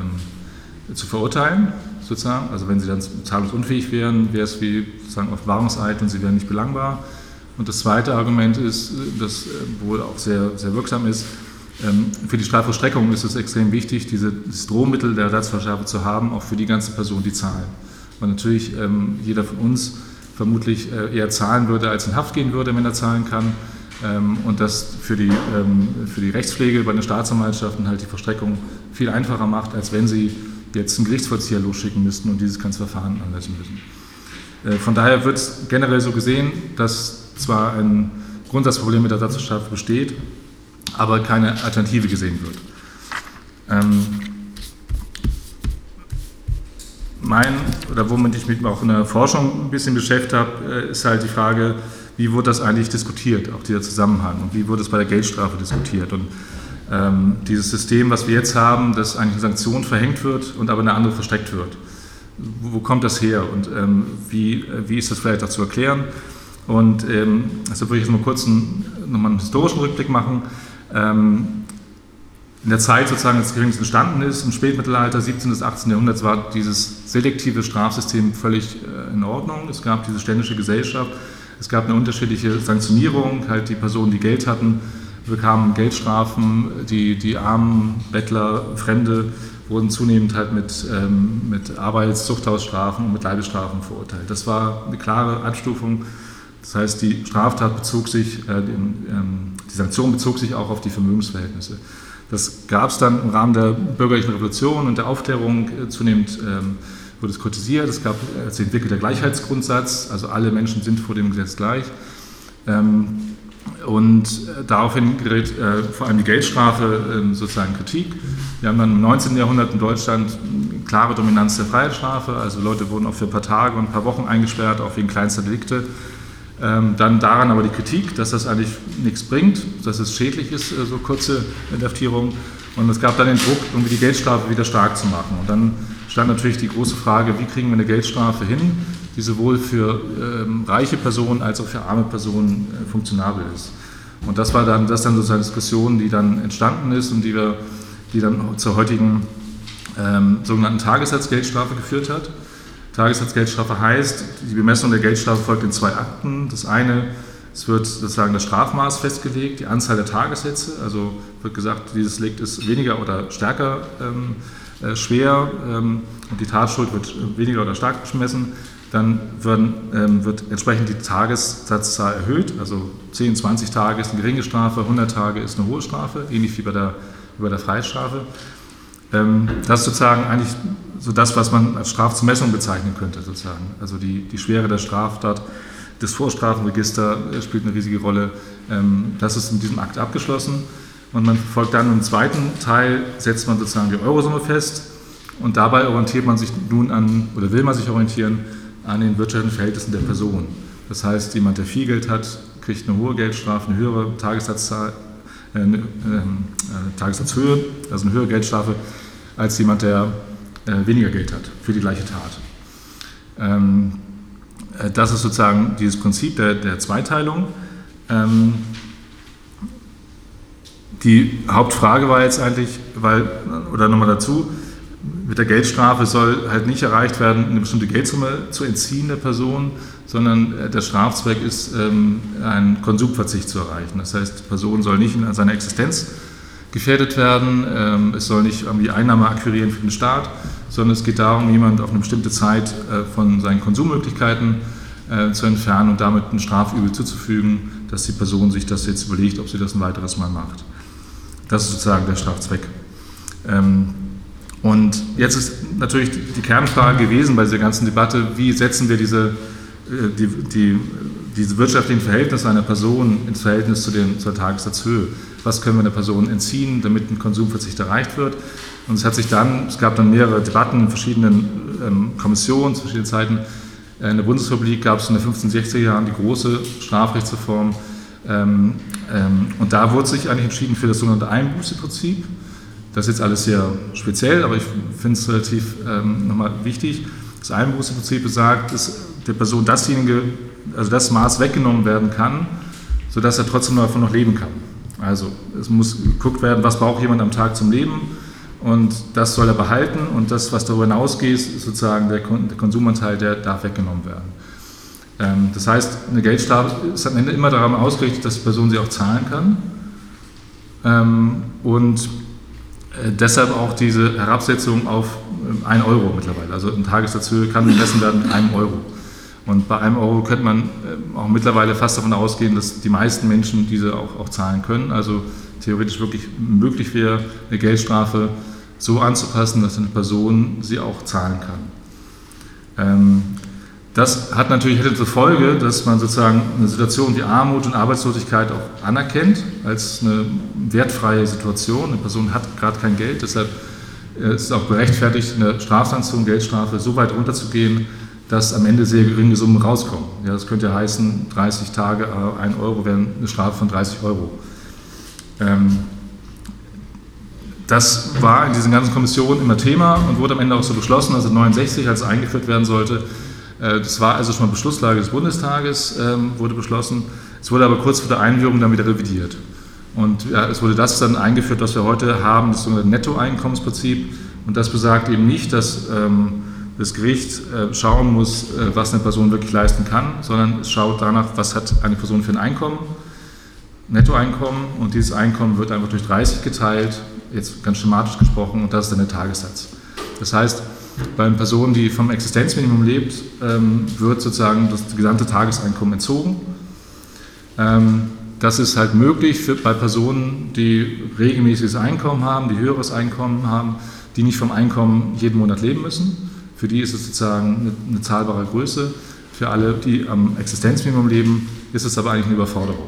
ähm, zu verurteilen, sozusagen. Also wenn sie dann zahlungsunfähig wären, wäre es wie sozusagen Offenbarungseid und sie wären nicht belangbar. Und das zweite Argument ist, das wohl auch sehr, sehr wirksam ist, für die Strafvollstreckung ist es extrem wichtig, diese, dieses Drohmittel der Ersatzfreiheitsstrafe zu haben, auch für die ganzen Personen, die zahlen. Weil natürlich ähm, jeder von uns vermutlich äh, eher zahlen würde, als in Haft gehen würde, wenn er zahlen kann. Ähm, und das für die, ähm, für die Rechtspflege bei den Staatsanwaltschaften halt die Vollstreckung viel einfacher macht, als wenn sie jetzt einen Gerichtsvollzieher losschicken müssten und dieses ganze Verfahren anlassen müssen. Äh, von daher wird es generell so gesehen, dass zwar ein Grundsatzproblem mit der Ersatzfreiheitsstrafe besteht, aber keine Alternative gesehen wird. Ähm, mein, oder womit ich mich auch in der Forschung ein bisschen beschäftigt habe, ist halt die Frage, wie wurde das eigentlich diskutiert, auch dieser Zusammenhang, und wie wurde es bei der Geldstrafe diskutiert. Und ähm, dieses System, was wir jetzt haben, dass eigentlich eine Sanktion verhängt wird und aber eine andere versteckt wird. Wo, wo kommt das her und ähm, wie, wie ist das vielleicht auch zu erklären? Und ähm, also würde ich jetzt mal kurz einen, nochmal einen historischen Rückblick machen. In der Zeit sozusagen, als das Gefängnis entstanden ist, im Spätmittelalter, siebzehnten bis achtzehnten Jahrhundert, war dieses selektive Strafsystem völlig in Ordnung. Es gab diese ständische Gesellschaft, es gab eine unterschiedliche Sanktionierung, halt die Personen, die Geld hatten, bekamen Geldstrafen, die, die armen Bettler, Fremde wurden zunehmend halt mit, ähm, mit Arbeits-, Zuchthausstrafen und mit Leibesstrafen verurteilt. Das war eine klare Abstufung. Das heißt, die Straftat bezog sich, äh, die, ähm, die Sanktion bezog sich auch auf die Vermögensverhältnisse. Das gab es dann im Rahmen der bürgerlichen Revolution und der Aufklärung äh, zunehmend, ähm, wurde es kritisiert. Es gab äh, sich entwickelt der Gleichheitsgrundsatz, also alle Menschen sind vor dem Gesetz gleich. Ähm, und äh, daraufhin gerät äh, vor allem die Geldstrafe äh, sozusagen Kritik. Wir haben dann im neunzehnten Jahrhundert in Deutschland eine klare Dominanz der Freiheitsstrafe, also Leute wurden auch für ein paar Tage und ein paar Wochen eingesperrt, auch wegen kleinster Delikte. Ähm, dann daran aber die Kritik, dass das eigentlich nichts bringt, dass es schädlich ist, äh, so kurze Inhaftierung. Und es gab dann den Druck, irgendwie die Geldstrafe wieder stark zu machen. Und dann stand natürlich die große Frage, wie kriegen wir eine Geldstrafe hin, die sowohl für ähm, reiche Personen als auch für arme Personen äh, funktionabel ist. Und das war dann, das dann sozusagen eine Diskussion, die dann entstanden ist und die, wir, die dann zur heutigen ähm, sogenannten Tagessatzgeldstrafe geführt hat. Tagessatzgeldstrafe heißt, die Bemessung der Geldstrafe folgt in zwei Akten. Das eine, es wird sozusagen das Strafmaß festgelegt, die Anzahl der Tagessätze, also wird gesagt, dieses Delikt ist weniger oder stärker ähm, äh, schwer ähm, und die Tatschuld wird weniger oder stark bemessen. Dann werden, ähm, wird entsprechend die Tagessatzzahl erhöht, also zehn, zwanzig Tage ist eine geringe Strafe, hundert Tage ist eine hohe Strafe, ähnlich wie bei der, wie bei der Freiheitsstrafe. Ähm, das ist sozusagen eigentlich so das, was man als Strafzumessung bezeichnen könnte, sozusagen. Also die, die Schwere der Straftat, das Vorstrafenregister spielt eine riesige Rolle. Ähm, das ist in diesem Akt abgeschlossen und man verfolgt dann im zweiten Teil, setzt man sozusagen die Eurosumme fest und dabei orientiert man sich nun an, oder will man sich orientieren, an den wirtschaftlichen Verhältnissen der Person. Das heißt, jemand, der viel Geld hat, kriegt eine hohe Geldstrafe, eine höhere Tagessatzzahl, äh, äh, Tagessatzhöhe, also eine höhere Geldstrafe, als jemand, der äh, weniger Geld hat für die gleiche Tat. Ähm, äh, das ist sozusagen dieses Prinzip der, der Zweiteilung. Ähm, Die Hauptfrage war jetzt eigentlich, weil, oder nochmal dazu, mit der Geldstrafe soll halt nicht erreicht werden, eine bestimmte Geldsumme zu entziehen der Person, sondern der Strafzweck ist, ähm, einen Konsumverzicht zu erreichen. Das heißt, die Person soll nicht in seiner Existenz gefährdet werden, ähm, es soll nicht irgendwie Einnahme akquirieren für den Staat, sondern es geht darum, jemand auf eine bestimmte Zeit äh, von seinen Konsummöglichkeiten äh, zu entfernen und damit ein Strafübel zuzufügen, dass die Person sich das jetzt überlegt, ob sie das ein weiteres Mal macht. Das ist sozusagen der Strafzweck. Ähm, und jetzt ist natürlich die Kernfrage gewesen bei dieser ganzen Debatte, wie setzen wir diese, die, die, diese wirtschaftlichen Verhältnisse einer Person ins Verhältnis zu den, zur Tagessatzhöhe. Was können wir der Person entziehen, damit ein Konsumverzicht erreicht wird? Und es hat sich dann, es gab dann mehrere Debatten in verschiedenen ähm, Kommissionen zu verschiedenen Zeiten. In der Bundesrepublik gab es in den fünfzehnhundertsechziger Jahren die große Strafrechtsreform. Ähm, ähm, und da wurde sich eigentlich entschieden für das sogenannte Einbußeprinzip. Das ist jetzt alles sehr speziell, aber ich finde es relativ ähm, nochmal wichtig. Das Einbußeprinzip besagt, dass der Person dasjenige, also das Maß weggenommen werden kann, sodass er trotzdem davon noch leben kann. Also es muss geguckt werden, was braucht jemand am Tag zum Leben, und das soll er behalten, und das, was darüber hinausgeht, ist sozusagen der, der Konsumanteil, der darf weggenommen werden. Ähm, das heißt, eine Geldstrafe ist am Ende immer daran ausgerichtet, dass die Person sie auch zahlen kann. Ähm, und äh, deshalb auch diese Herabsetzung auf äh, ein Euro mittlerweile. Also eine Tagessatzhöhe kann gemessen werden mit einem Euro. Und bei einem Euro könnte man äh, auch mittlerweile fast davon ausgehen, dass die meisten Menschen diese auch, auch zahlen können. Also theoretisch wirklich möglich wäre, eine Geldstrafe so anzupassen, dass eine Person sie auch zahlen kann. Ähm, das hat natürlich hätte zur Folge, dass man sozusagen eine Situation wie Armut und Arbeitslosigkeit auch anerkennt als eine wertfreie Situation. Eine Person hat gerade kein Geld, deshalb ist es auch gerechtfertigt, eine Strafsanktion, Geldstrafe so weit runterzugehen, dass am Ende sehr geringe Summen rauskommen. Ja, das könnte ja heißen, dreißig Tage, ein Euro wäre eine Strafe von dreißig Euro. Ähm, das war in diesen ganzen Kommissionen immer Thema und wurde am Ende auch so beschlossen, also neunundsechzig, als es eingeführt werden sollte. Äh, das war also schon mal Beschlusslage des Bundestages, ähm, wurde beschlossen. Es wurde aber kurz vor der Einführung dann wieder revidiert. Und ja, es wurde das dann eingeführt, was wir heute haben, das sogenannte Nettoeinkommensprinzip. Und das besagt eben nicht, dass ähm, das Gericht äh, schauen muss, äh, was eine Person wirklich leisten kann, sondern es schaut danach, was hat eine Person für ein Einkommen, Nettoeinkommen, und dieses Einkommen wird einfach durch dreißig geteilt, jetzt ganz schematisch gesprochen, und das ist dann der Tagessatz. Das heißt, bei einer Person, die vom Existenzminimum lebt, ähm, wird sozusagen das gesamte Tageseinkommen entzogen. Ähm, das ist halt möglich für, bei Personen, die regelmäßiges Einkommen haben, die höheres Einkommen haben, die nicht vom Einkommen jeden Monat leben müssen. Für die ist es sozusagen eine, eine zahlbare Größe. Für alle, die am Existenzminimum leben, ist es aber eigentlich eine Überforderung.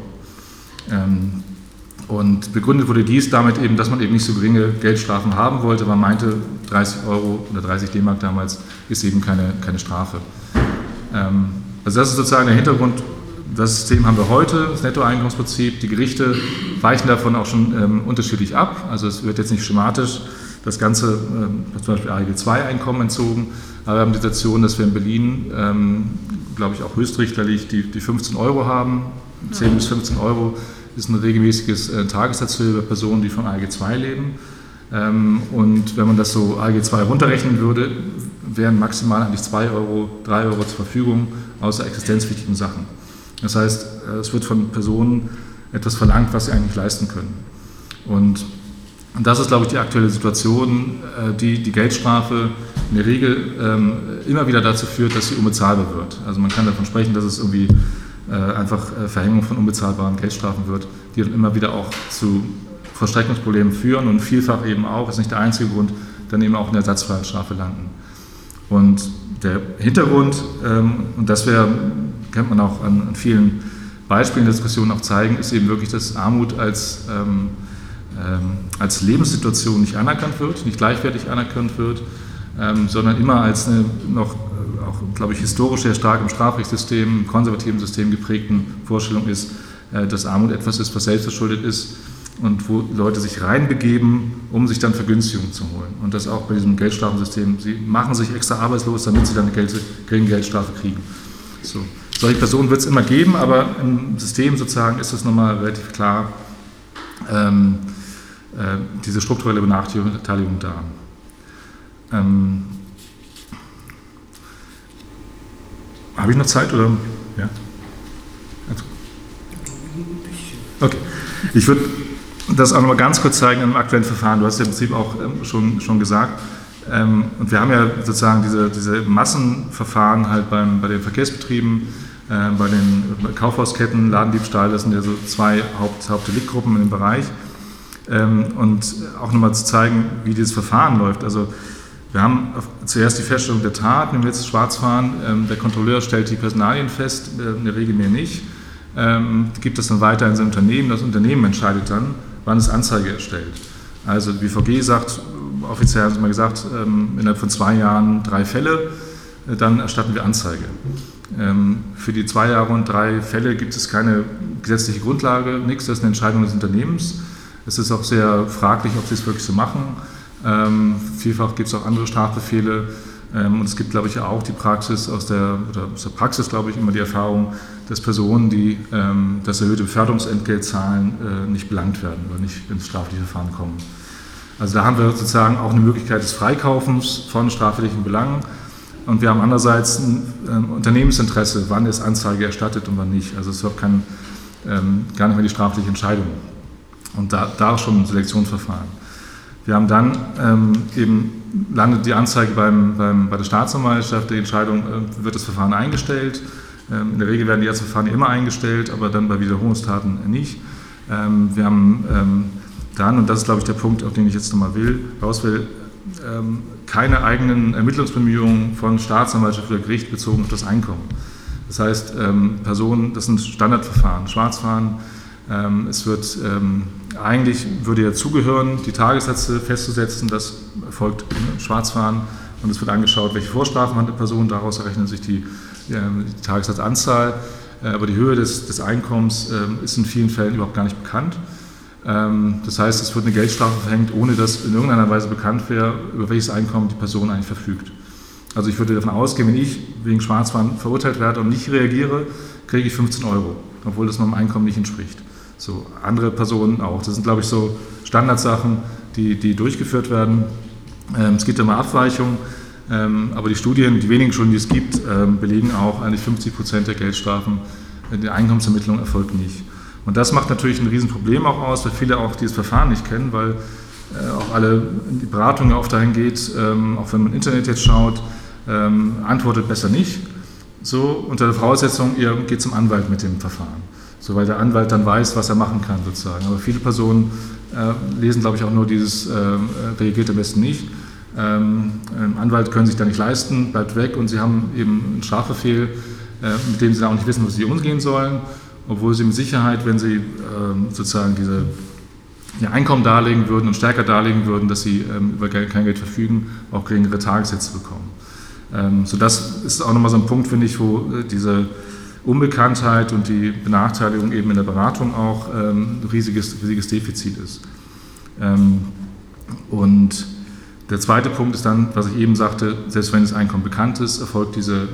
Ähm, und begründet wurde dies damit eben, dass man eben nicht so geringe Geldstrafen haben wollte. Man meinte, dreißig Euro oder dreißig D-Mark damals ist eben keine, keine Strafe. Ähm, also das ist sozusagen der Hintergrund. Das System haben wir heute, das Nettoeinkommensprinzip. Die Gerichte weichen davon auch schon ähm, unterschiedlich ab. Also es wird jetzt nicht schematisch das ganze, ähm, zum Beispiel A E G zwei Einkommen entzogen. Aber wir haben die Situation, dass wir in Berlin, ähm, glaube ich, auch höchstrichterlich die, die fünfzehn Euro haben. zehn bis fünfzehn Euro ist ein regelmäßiges äh, Tagessatzhöhe bei Personen, die von A E G zwei leben. Ähm, und wenn man das so A E G zwei runterrechnen würde, wären maximal eigentlich zwei Euro, drei Euro zur Verfügung, außer existenzwichtigen Sachen. Das heißt, äh, es wird von Personen etwas verlangt, was sie eigentlich leisten können. Und, und das ist, glaube ich, die aktuelle Situation, äh, die die Geldstrafe in der Regel ähm, immer wieder dazu führt, dass sie unbezahlbar wird. Also man kann davon sprechen, dass es irgendwie Äh, einfach äh, Verhängung von unbezahlbaren Geldstrafen wird, die dann immer wieder auch zu Vollstreckungsproblemen führen und vielfach eben auch, ist nicht der einzige Grund, dann eben auch in der Ersatzfreiheitsstrafe landen. Und der Hintergrund, ähm, und das wär, kennt man auch an, an vielen Beispielen der Diskussion auch zeigen, ist eben wirklich, dass Armut als, ähm, ähm, als Lebenssituation nicht anerkannt wird, nicht gleichwertig anerkannt wird, ähm, sondern immer als eine noch auch, glaube ich, historisch sehr stark im Strafrechtssystem, im konservativen System geprägten Vorstellung ist, äh, dass Armut etwas ist, was selbstverschuldet ist und wo Leute sich reinbegeben, um sich dann Vergünstigungen zu holen. Und das auch bei diesem Geldstrafensystem. Sie machen sich extra arbeitslos, damit sie dann eine Geld, geringe Geldstrafe kriegen. So. Solche Personen wird es immer geben, aber im System sozusagen ist es nochmal relativ klar, ähm, äh, diese strukturelle Benachteiligung dar. Ähm, Habe ich noch Zeit oder? Ja. Okay. Ich würde das auch noch mal ganz kurz zeigen im aktuellen Verfahren. Du hast ja im Prinzip auch ähm, schon, schon gesagt. Ähm, und wir haben ja sozusagen diese, diese Massenverfahren halt beim, bei den Verkehrsbetrieben, äh, bei den Kaufhausketten, Ladendiebstahl, das sind ja so zwei Haupt, Hauptdeliktgruppen in dem Bereich. Ähm, und auch nochmal zu zeigen, wie dieses Verfahren läuft. Also wir haben zuerst die Feststellung der Tat, nehmen wir jetzt das Schwarzfahren. Ähm, der Kontrolleur stellt die Personalien fest, äh, in der Regel mehr nicht. Ähm, gibt das dann weiter in sein Unternehmen. Das Unternehmen entscheidet dann, wann es Anzeige erstellt. Also die B V G sagt, offiziell haben sie mal gesagt, ähm, innerhalb von zwei Jahren drei Fälle, äh, dann erstatten wir Anzeige. Ähm, für die zwei Jahre und drei Fälle gibt es keine gesetzliche Grundlage, nichts, das ist eine Entscheidung des Unternehmens. Es ist auch sehr fraglich, ob sie es wirklich so machen. Ähm, vielfach gibt es auch andere Strafbefehle. Ähm, und es gibt, glaube ich, auch die Praxis aus der, oder aus der Praxis, glaube ich, immer die Erfahrung, dass Personen, die ähm, das erhöhte Beförderungsentgelt zahlen, äh, nicht belangt werden oder nicht ins strafliche Verfahren kommen. Also da haben wir sozusagen auch eine Möglichkeit des Freikaufens von strafrechtlichen Belangen. Und wir haben andererseits ein ähm, Unternehmensinteresse, wann ist Anzeige erstattet und wann nicht. Also es wird kein, ähm, gar nicht mehr die strafliche Entscheidung. Und da, da schon ein Selektionsverfahren. Wir haben dann ähm, eben, landet die Anzeige beim, beim, bei der Staatsanwaltschaft, die Entscheidung, äh, wird das Verfahren eingestellt. Ähm, in der Regel werden die ersten Verfahren immer eingestellt, aber dann bei Wiederholungstaten nicht. Ähm, wir haben ähm, dann, und das ist glaube ich der Punkt, auf den ich jetzt nochmal will, raus will, ähm, keine eigenen Ermittlungsbemühungen von Staatsanwaltschaft oder Gericht bezogen auf das Einkommen. Das heißt, ähm, Personen, das sind Standardverfahren, Schwarzfahren. Ähm, es wird ähm, eigentlich würde ja zugehören, die Tagessätze festzusetzen, das erfolgt im Schwarzfahren und es wird angeschaut, welche Vorstrafen hat eine Person, daraus errechnet sich die, äh, die Tagessatzanzahl, äh, aber die Höhe des, des Einkommens äh, ist in vielen Fällen überhaupt gar nicht bekannt. Ähm, das heißt, es wird eine Geldstrafe verhängt, ohne dass in irgendeiner Weise bekannt wäre, über welches Einkommen die Person eigentlich verfügt. Also ich würde davon ausgehen, wenn ich wegen Schwarzfahren verurteilt werde und nicht reagiere, kriege ich fünfzehn Euro, obwohl das meinem Einkommen nicht entspricht. So, andere Personen auch. Das sind, glaube ich, so Standardsachen, die, die durchgeführt werden. Ähm, es gibt immer Abweichungen, ähm, aber die Studien, die wenigen Studien, die es gibt, ähm, belegen auch, eigentlich fünfzig Prozent der Geldstrafen, äh, die Einkommensermittlung erfolgt nicht. Und das macht natürlich ein Riesenproblem auch aus, weil viele auch dieses Verfahren nicht kennen, weil äh, auch alle die Beratung oft dahin geht, ähm, auch wenn man im Internet jetzt schaut, ähm, antwortet besser nicht. So, unter der Voraussetzung, ihr geht zum Anwalt mit dem Verfahren. So, weil der Anwalt dann weiß, was er machen kann sozusagen. Aber viele Personen äh, lesen, glaube ich, auch nur dieses, äh, reagiert am besten nicht. Ähm, ein Anwalt können sich da nicht leisten, bleibt weg und sie haben eben einen Strafbefehl, äh, mit dem sie dann auch nicht wissen, wo sie umgehen sollen, obwohl sie mit Sicherheit, wenn sie äh, sozusagen diese ihr Einkommen darlegen würden und stärker darlegen würden, dass sie ähm, über kein Geld verfügen, auch geringere Tagessätze bekommen. Ähm, so das ist auch nochmal so ein Punkt, finde ich, wo äh, diese Unbekanntheit und die Benachteiligung eben in der Beratung auch ähm, ein riesiges, riesiges Defizit ist. Ähm, und der zweite Punkt ist dann, was ich eben sagte, selbst wenn das Einkommen bekannt ist, erfolgt diese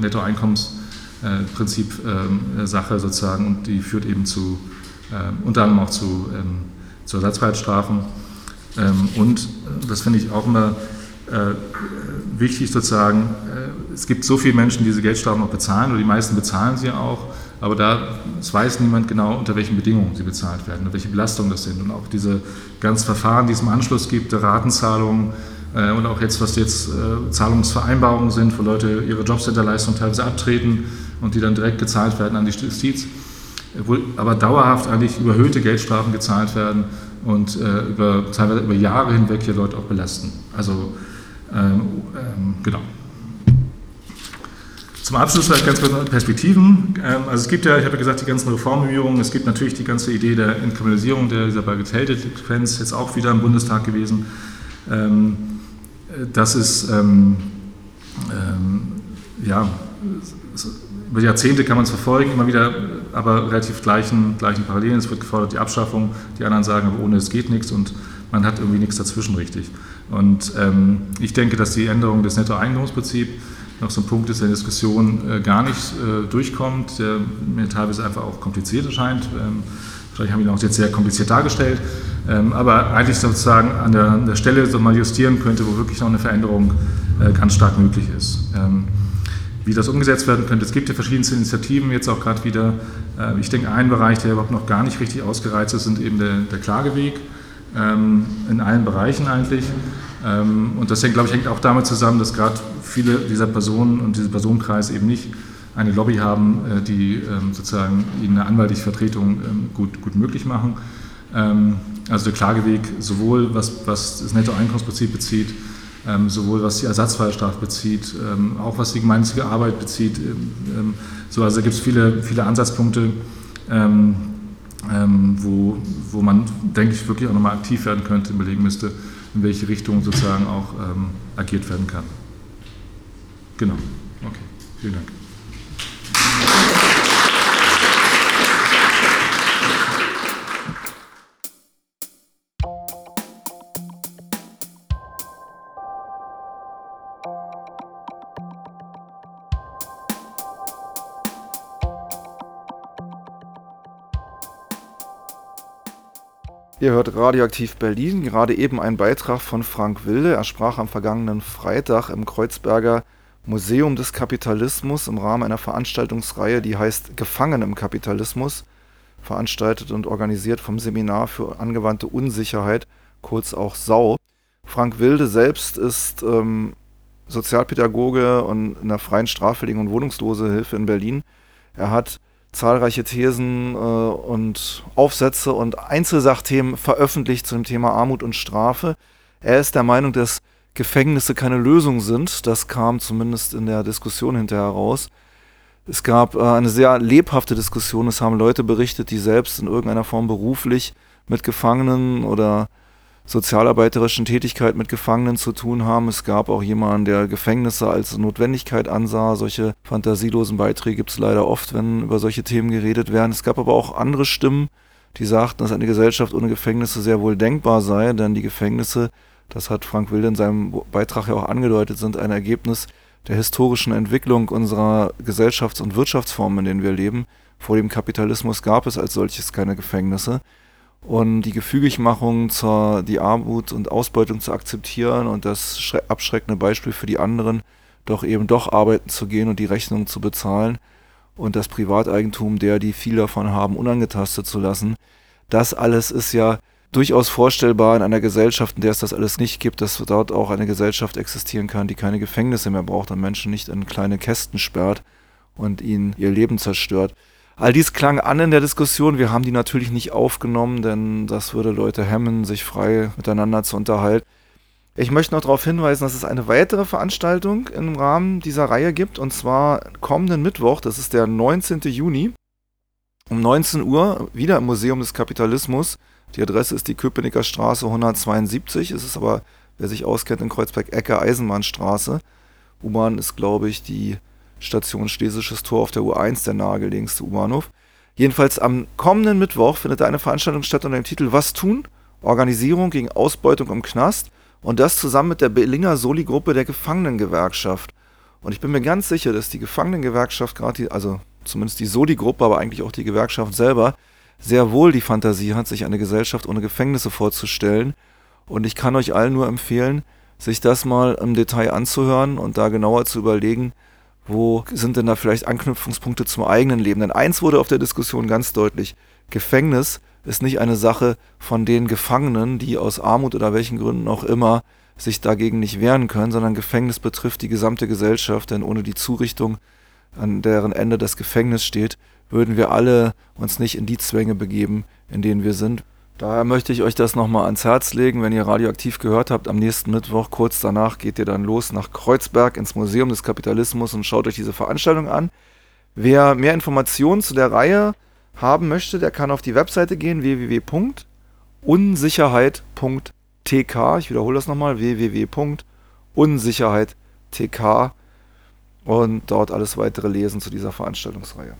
Nettoeinkommensprinzip-Sache äh, sozusagen und die führt eben zu, äh, unter anderem auch zu, ähm, zu Ersatzfreiheitsstrafen. Ähm, und das finde ich auch immer äh, wichtig sozusagen, äh, es gibt so viele Menschen, die diese Geldstrafen auch bezahlen, oder die meisten bezahlen sie auch, aber da es weiß niemand genau, unter welchen Bedingungen sie bezahlt werden, welche Belastungen das sind. Und auch diese ganzen Verfahren, die es im Anschluss gibt, der Ratenzahlungen äh, und auch jetzt, was jetzt äh, Zahlungsvereinbarungen sind, wo Leute ihre Jobcenterleistung teilweise abtreten und die dann direkt gezahlt werden an die Justiz, wo aber dauerhaft eigentlich überhöhte Geldstrafen gezahlt werden und äh, über, teilweise über Jahre hinweg hier Leute auch belasten. Also ähm, ähm, genau. Zum Abschluss vielleicht ganz kurz Perspektiven. Also es gibt ja, ich habe ja gesagt, die ganzen Reformbemühungen, es gibt natürlich die ganze Idee der Entkriminalisierung der, dieser Bagatelldelinquenz, jetzt auch wieder im Bundestag gewesen. Das ist, ähm, ähm, ja, über Jahrzehnte kann man es verfolgen, immer wieder, aber relativ gleichen, gleichen Parallelen. Es wird gefordert, die Abschaffung, die anderen sagen, aber ohne es geht nichts und man hat irgendwie nichts dazwischen richtig. Und ähm, ich denke, dass die Änderung des Nettoeinkommensprinzips noch so ein Punkt ist, der in der Diskussion äh, gar nicht äh, durchkommt, der mir teilweise einfach auch kompliziert erscheint. Ähm, vielleicht haben wir ihn auch jetzt sehr kompliziert dargestellt. ähm, aber eigentlich sozusagen an der, an der Stelle so mal justieren könnte, wo wirklich noch eine Veränderung äh, ganz stark möglich ist. Ähm, wie das umgesetzt werden könnte, es gibt ja verschiedenste Initiativen, jetzt auch gerade wieder, äh, ich denke, ein Bereich, der überhaupt noch gar nicht richtig ausgereizt ist, sind eben der, der Klageweg, ähm, in allen Bereichen eigentlich. Ähm, und das hängt, glaube ich, hängt auch damit zusammen, dass gerade viele dieser Personen und diese Personenkreis eben nicht eine Lobby haben, äh, die ähm, sozusagen ihnen eine anwaltliche Vertretung ähm, gut, gut möglich machen. Ähm, also der Klageweg, sowohl was, was das Nettoeinkommensprinzip bezieht, ähm, sowohl was die Ersatzfallstrafe bezieht, ähm, auch was die gemeinnützige Arbeit bezieht. Ähm, so, also da gibt es viele, viele Ansatzpunkte, ähm, ähm, wo, wo man, denke ich, wirklich auch nochmal aktiv werden könnte, überlegen müsste, in welche Richtung sozusagen auch ähm, agiert werden kann. Genau. Okay. Vielen Dank.
Ihr hört Radioaktiv Berlin, gerade eben ein Beitrag von Frank Wilde. Er sprach am vergangenen Freitag im Kreuzberger Museum des Kapitalismus im Rahmen einer Veranstaltungsreihe, die heißt Gefangen im Kapitalismus, veranstaltet und organisiert vom Seminar für angewandte Unsicherheit, kurz auch S A U. Frank Wilde selbst ist ähm, Sozialpädagoge und in der freien Straffälligen und Wohnungslosehilfe in Berlin. Er hat zahlreiche Thesen äh, und Aufsätze und Einzelsachthemen veröffentlicht zu dem Thema Armut und Strafe. Er ist der Meinung, dass Gefängnisse keine Lösung sind. Das kam zumindest in der Diskussion hinterher raus. Es gab äh, eine sehr lebhafte Diskussion. Es haben Leute berichtet, die selbst in irgendeiner Form beruflich mit Gefangenen oder sozialarbeiterischen Tätigkeit mit Gefangenen zu tun haben. Es gab auch jemanden, der Gefängnisse als Notwendigkeit ansah. Solche fantasielosen Beiträge gibt es leider oft, wenn über solche Themen geredet werden. Es gab aber auch andere Stimmen, die sagten, dass eine Gesellschaft ohne Gefängnisse sehr wohl denkbar sei, denn die Gefängnisse, das hat Frank Wilde in seinem Beitrag ja auch angedeutet, sind ein Ergebnis der historischen Entwicklung unserer Gesellschafts- und Wirtschaftsformen, in denen wir leben. Vor dem Kapitalismus gab es als solches keine Gefängnisse. Und die Gefügigmachung, zur, die Armut und Ausbeutung zu akzeptieren und das abschreckende Beispiel für die anderen, doch eben doch arbeiten zu gehen und die Rechnung zu bezahlen und das Privateigentum der, die viel davon haben, unangetastet zu lassen. Das alles ist ja durchaus vorstellbar in einer Gesellschaft, in der es das alles nicht gibt, dass dort auch eine Gesellschaft existieren kann, die keine Gefängnisse mehr braucht und Menschen nicht in kleine Kästen sperrt und ihnen ihr Leben zerstört. All dies klang an in der Diskussion. Wir haben die natürlich nicht aufgenommen, denn das würde Leute hemmen, sich frei miteinander zu unterhalten. Ich möchte noch darauf hinweisen, dass es eine weitere Veranstaltung im Rahmen dieser Reihe gibt, und zwar kommenden Mittwoch, das ist der neunzehnten Juni, um neunzehn Uhr, wieder im Museum des Kapitalismus. Die Adresse ist die Köpenicker Straße hundertzweiundsiebzig. Es ist aber, wer sich auskennt, in Kreuzberg, Ecke Eisenbahnstraße. U-Bahn ist, glaube ich, die Station Schlesisches Tor auf der U eins, der nahegelegenste U-Bahnhof. Jedenfalls am kommenden Mittwoch findet eine Veranstaltung statt unter dem Titel Was tun? Organisierung gegen Ausbeutung im Knast, und das zusammen mit der Berliner Soli-Gruppe der Gefangenengewerkschaft. Und ich bin mir ganz sicher, dass die Gefangenengewerkschaft, gerade die, also zumindest die Soli-Gruppe, aber eigentlich auch die Gewerkschaft selber, sehr wohl die Fantasie hat, sich eine Gesellschaft ohne Gefängnisse vorzustellen. Und ich kann euch allen nur empfehlen, sich das mal im Detail anzuhören und da genauer zu überlegen, wo sind denn da vielleicht Anknüpfungspunkte zum eigenen Leben? Denn eins wurde auf der Diskussion ganz deutlich: Gefängnis ist nicht eine Sache von den Gefangenen, die aus Armut oder welchen Gründen auch immer sich dagegen nicht wehren können, sondern Gefängnis betrifft die gesamte Gesellschaft, denn ohne die Zurichtung, an deren Ende das Gefängnis steht, würden wir alle uns nicht in die Zwänge begeben, in denen wir sind. Daher möchte ich euch das nochmal ans Herz legen, wenn ihr Radioaktiv gehört habt. Am nächsten Mittwoch, kurz danach, geht ihr dann los nach Kreuzberg ins Museum des Kapitalismus und schaut euch diese Veranstaltung an. Wer mehr Informationen zu der Reihe haben möchte, der kann auf die Webseite gehen, w w w punkt unsicherheit punkt t k. Ich wiederhole das nochmal, w w w punkt unsicherheit punkt t k, und dort alles weitere lesen zu dieser Veranstaltungsreihe.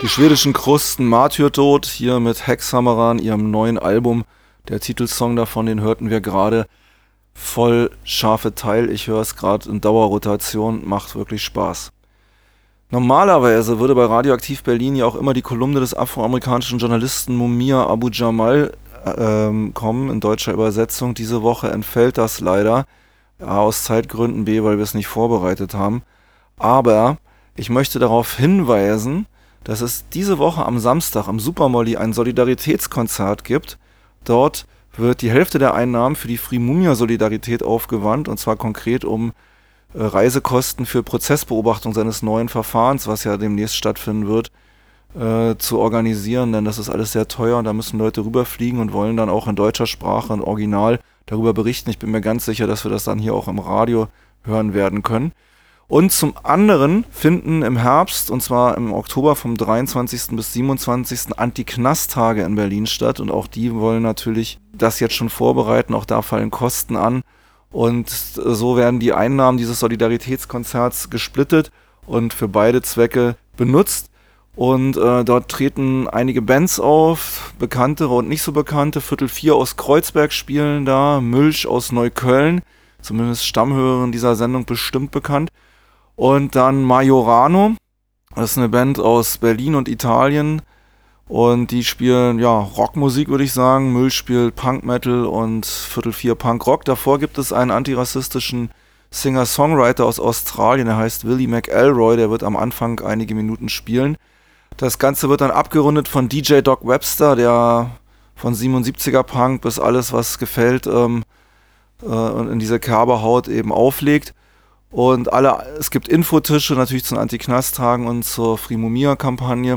Die schwedischen Krusten Martyrtod hier mit Hexhammeran, ihrem neuen Album. Der Titelsong davon, den hörten wir gerade. Voll scharfe Teil, ich höre es gerade in Dauerrotation, macht wirklich Spaß. Normalerweise würde bei Radioaktiv Berlin ja auch immer die Kolumne des afroamerikanischen Journalisten Mumia Abu Jamal ähm, kommen, in deutscher Übersetzung. Diese Woche entfällt das leider, A aus Zeitgründen, B, weil wir es nicht vorbereitet haben. Aber ich möchte darauf hinweisen, dass es diese Woche am Samstag am Supermolly ein Solidaritätskonzert gibt. Dort wird die Hälfte der Einnahmen für die Free Mumia Solidarität aufgewandt, und zwar konkret um äh, Reisekosten für Prozessbeobachtung seines neuen Verfahrens, was ja demnächst stattfinden wird, äh, zu organisieren, denn das ist alles sehr teuer und da müssen Leute rüberfliegen und wollen dann auch in deutscher Sprache und Original darüber berichten. Ich bin mir ganz sicher, dass wir das dann hier auch im Radio hören werden können. Und zum anderen finden im Herbst, und zwar im Oktober vom dreiundzwanzigsten bis siebenundzwanzigsten Anti-Knast-Tage in Berlin statt. Und auch die wollen natürlich das jetzt schon vorbereiten. Auch da fallen Kosten an. Und so werden die Einnahmen dieses Solidaritätskonzerts gesplittet und für beide Zwecke benutzt. Und äh, dort treten einige Bands auf, bekanntere und nicht so bekannte. Viertel vier aus Kreuzberg spielen da, Milch aus Neukölln, zumindest Stammhörerin dieser Sendung bestimmt bekannt. Und dann Majorano, das ist eine Band aus Berlin und Italien und die spielen ja Rockmusik, würde ich sagen. Müll spielt Punk Metal und Viertel vier Punk Rock. Davor gibt es einen antirassistischen Singer-Songwriter aus Australien, der heißt Willie McElroy, der wird am Anfang einige Minuten spielen. Das Ganze wird dann abgerundet von D J Doc Webster, der von siebenundsiebziger Punk bis alles, was gefällt, ähm, äh, in diese Kerbe haut, eben auflegt. Und alle, es gibt Infotische natürlich zu den Anti-Knast-Tagen und zur Free Mumia-Kampagne.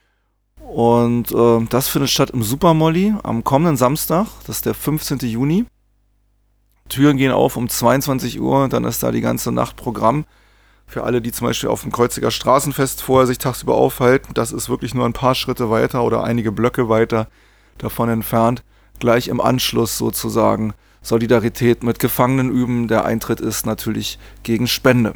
Und äh, das findet statt im Supermolly am kommenden Samstag, das ist der fünfzehnten Juni. Türen gehen auf um zweiundzwanzig Uhr, dann ist da die ganze Nacht Programm. Für alle, die zum Beispiel auf dem Kreuziger Straßenfest vorher sich tagsüber aufhalten, das ist wirklich nur ein paar Schritte weiter oder einige Blöcke weiter davon entfernt. Gleich im Anschluss sozusagen Solidarität mit Gefangenen üben. Der Eintritt ist natürlich gegen Spende.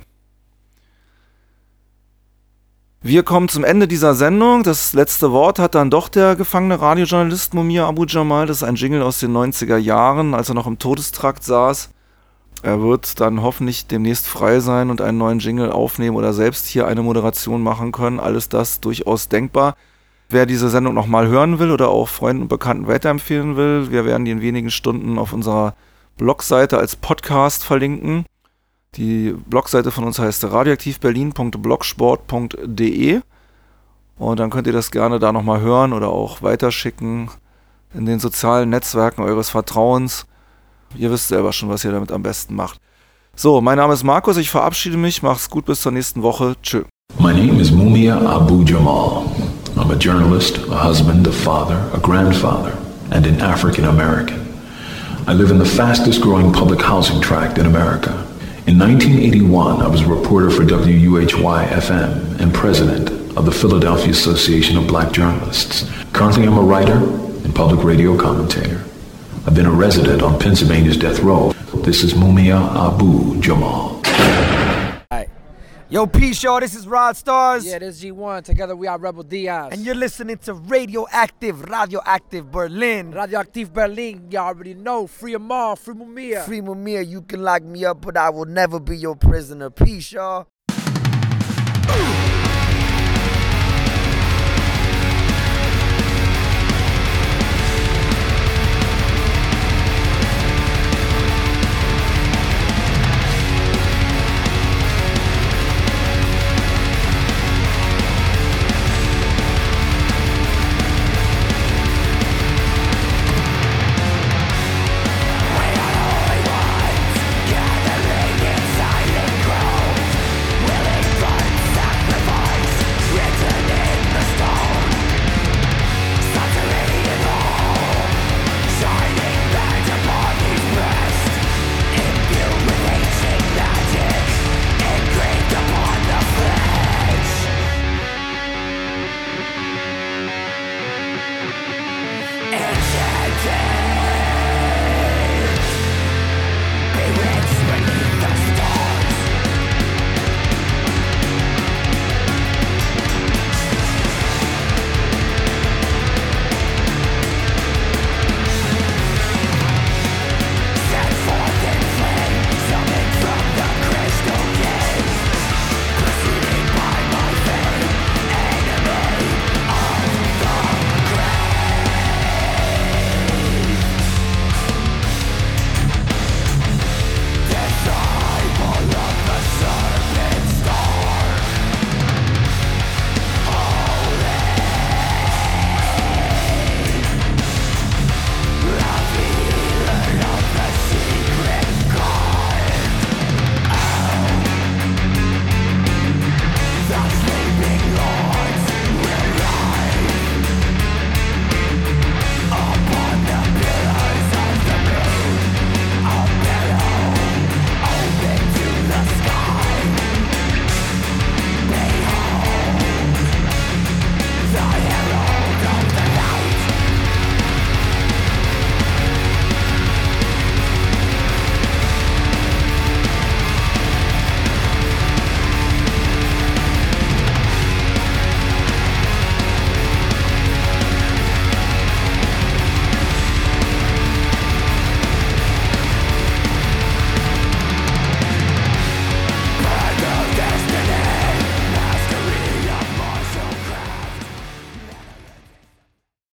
Wir kommen zum Ende dieser Sendung. Das letzte Wort hat dann doch der gefangene Radiojournalist Mumia Abu Jamal. Das ist ein Jingle aus den neunziger Jahren, als er noch im Todestrakt saß. Er wird dann hoffentlich demnächst frei sein und einen neuen Jingle aufnehmen oder selbst hier eine Moderation machen können. Alles das durchaus denkbar. Wer diese Sendung nochmal hören will oder auch Freunden und Bekannten weiterempfehlen will, wir werden die in wenigen Stunden auf unserer Blogseite als Podcast verlinken. Die Blogseite von uns heißt radioaktivberlin punkt blogsport punkt de und dann könnt ihr das gerne da nochmal hören oder auch weiterschicken in den sozialen Netzwerken eures Vertrauens. Ihr wisst selber schon, was ihr damit am besten macht. So, mein Name ist Markus, ich verabschiede mich, macht's gut, bis zur nächsten Woche. Tschö.
My name is Mumia Abu Jamal. I'm a journalist, a husband, a father, a grandfather, and an African American. I live in the fastest growing public housing tract in America. In nineteen eighty-one, I was a reporter for W U H Y F M and president of the Philadelphia Association of Black Journalists. Currently, I'm a writer and public radio commentator. I've been a resident on Pennsylvania's death row. This is Mumia Abu Jamal.
Yo, peace, y'all. This is Rod Stars.
Yeah, this is G one. Together we are Rebel Diaz.
And you're listening to Radioactive, Radioactive Berlin.
Radioactive Berlin, you already know. Free Amal, free Mumia.
Free Mumia, you can lock me up, but I will never be your prisoner. Peace, y'all.
Enchanted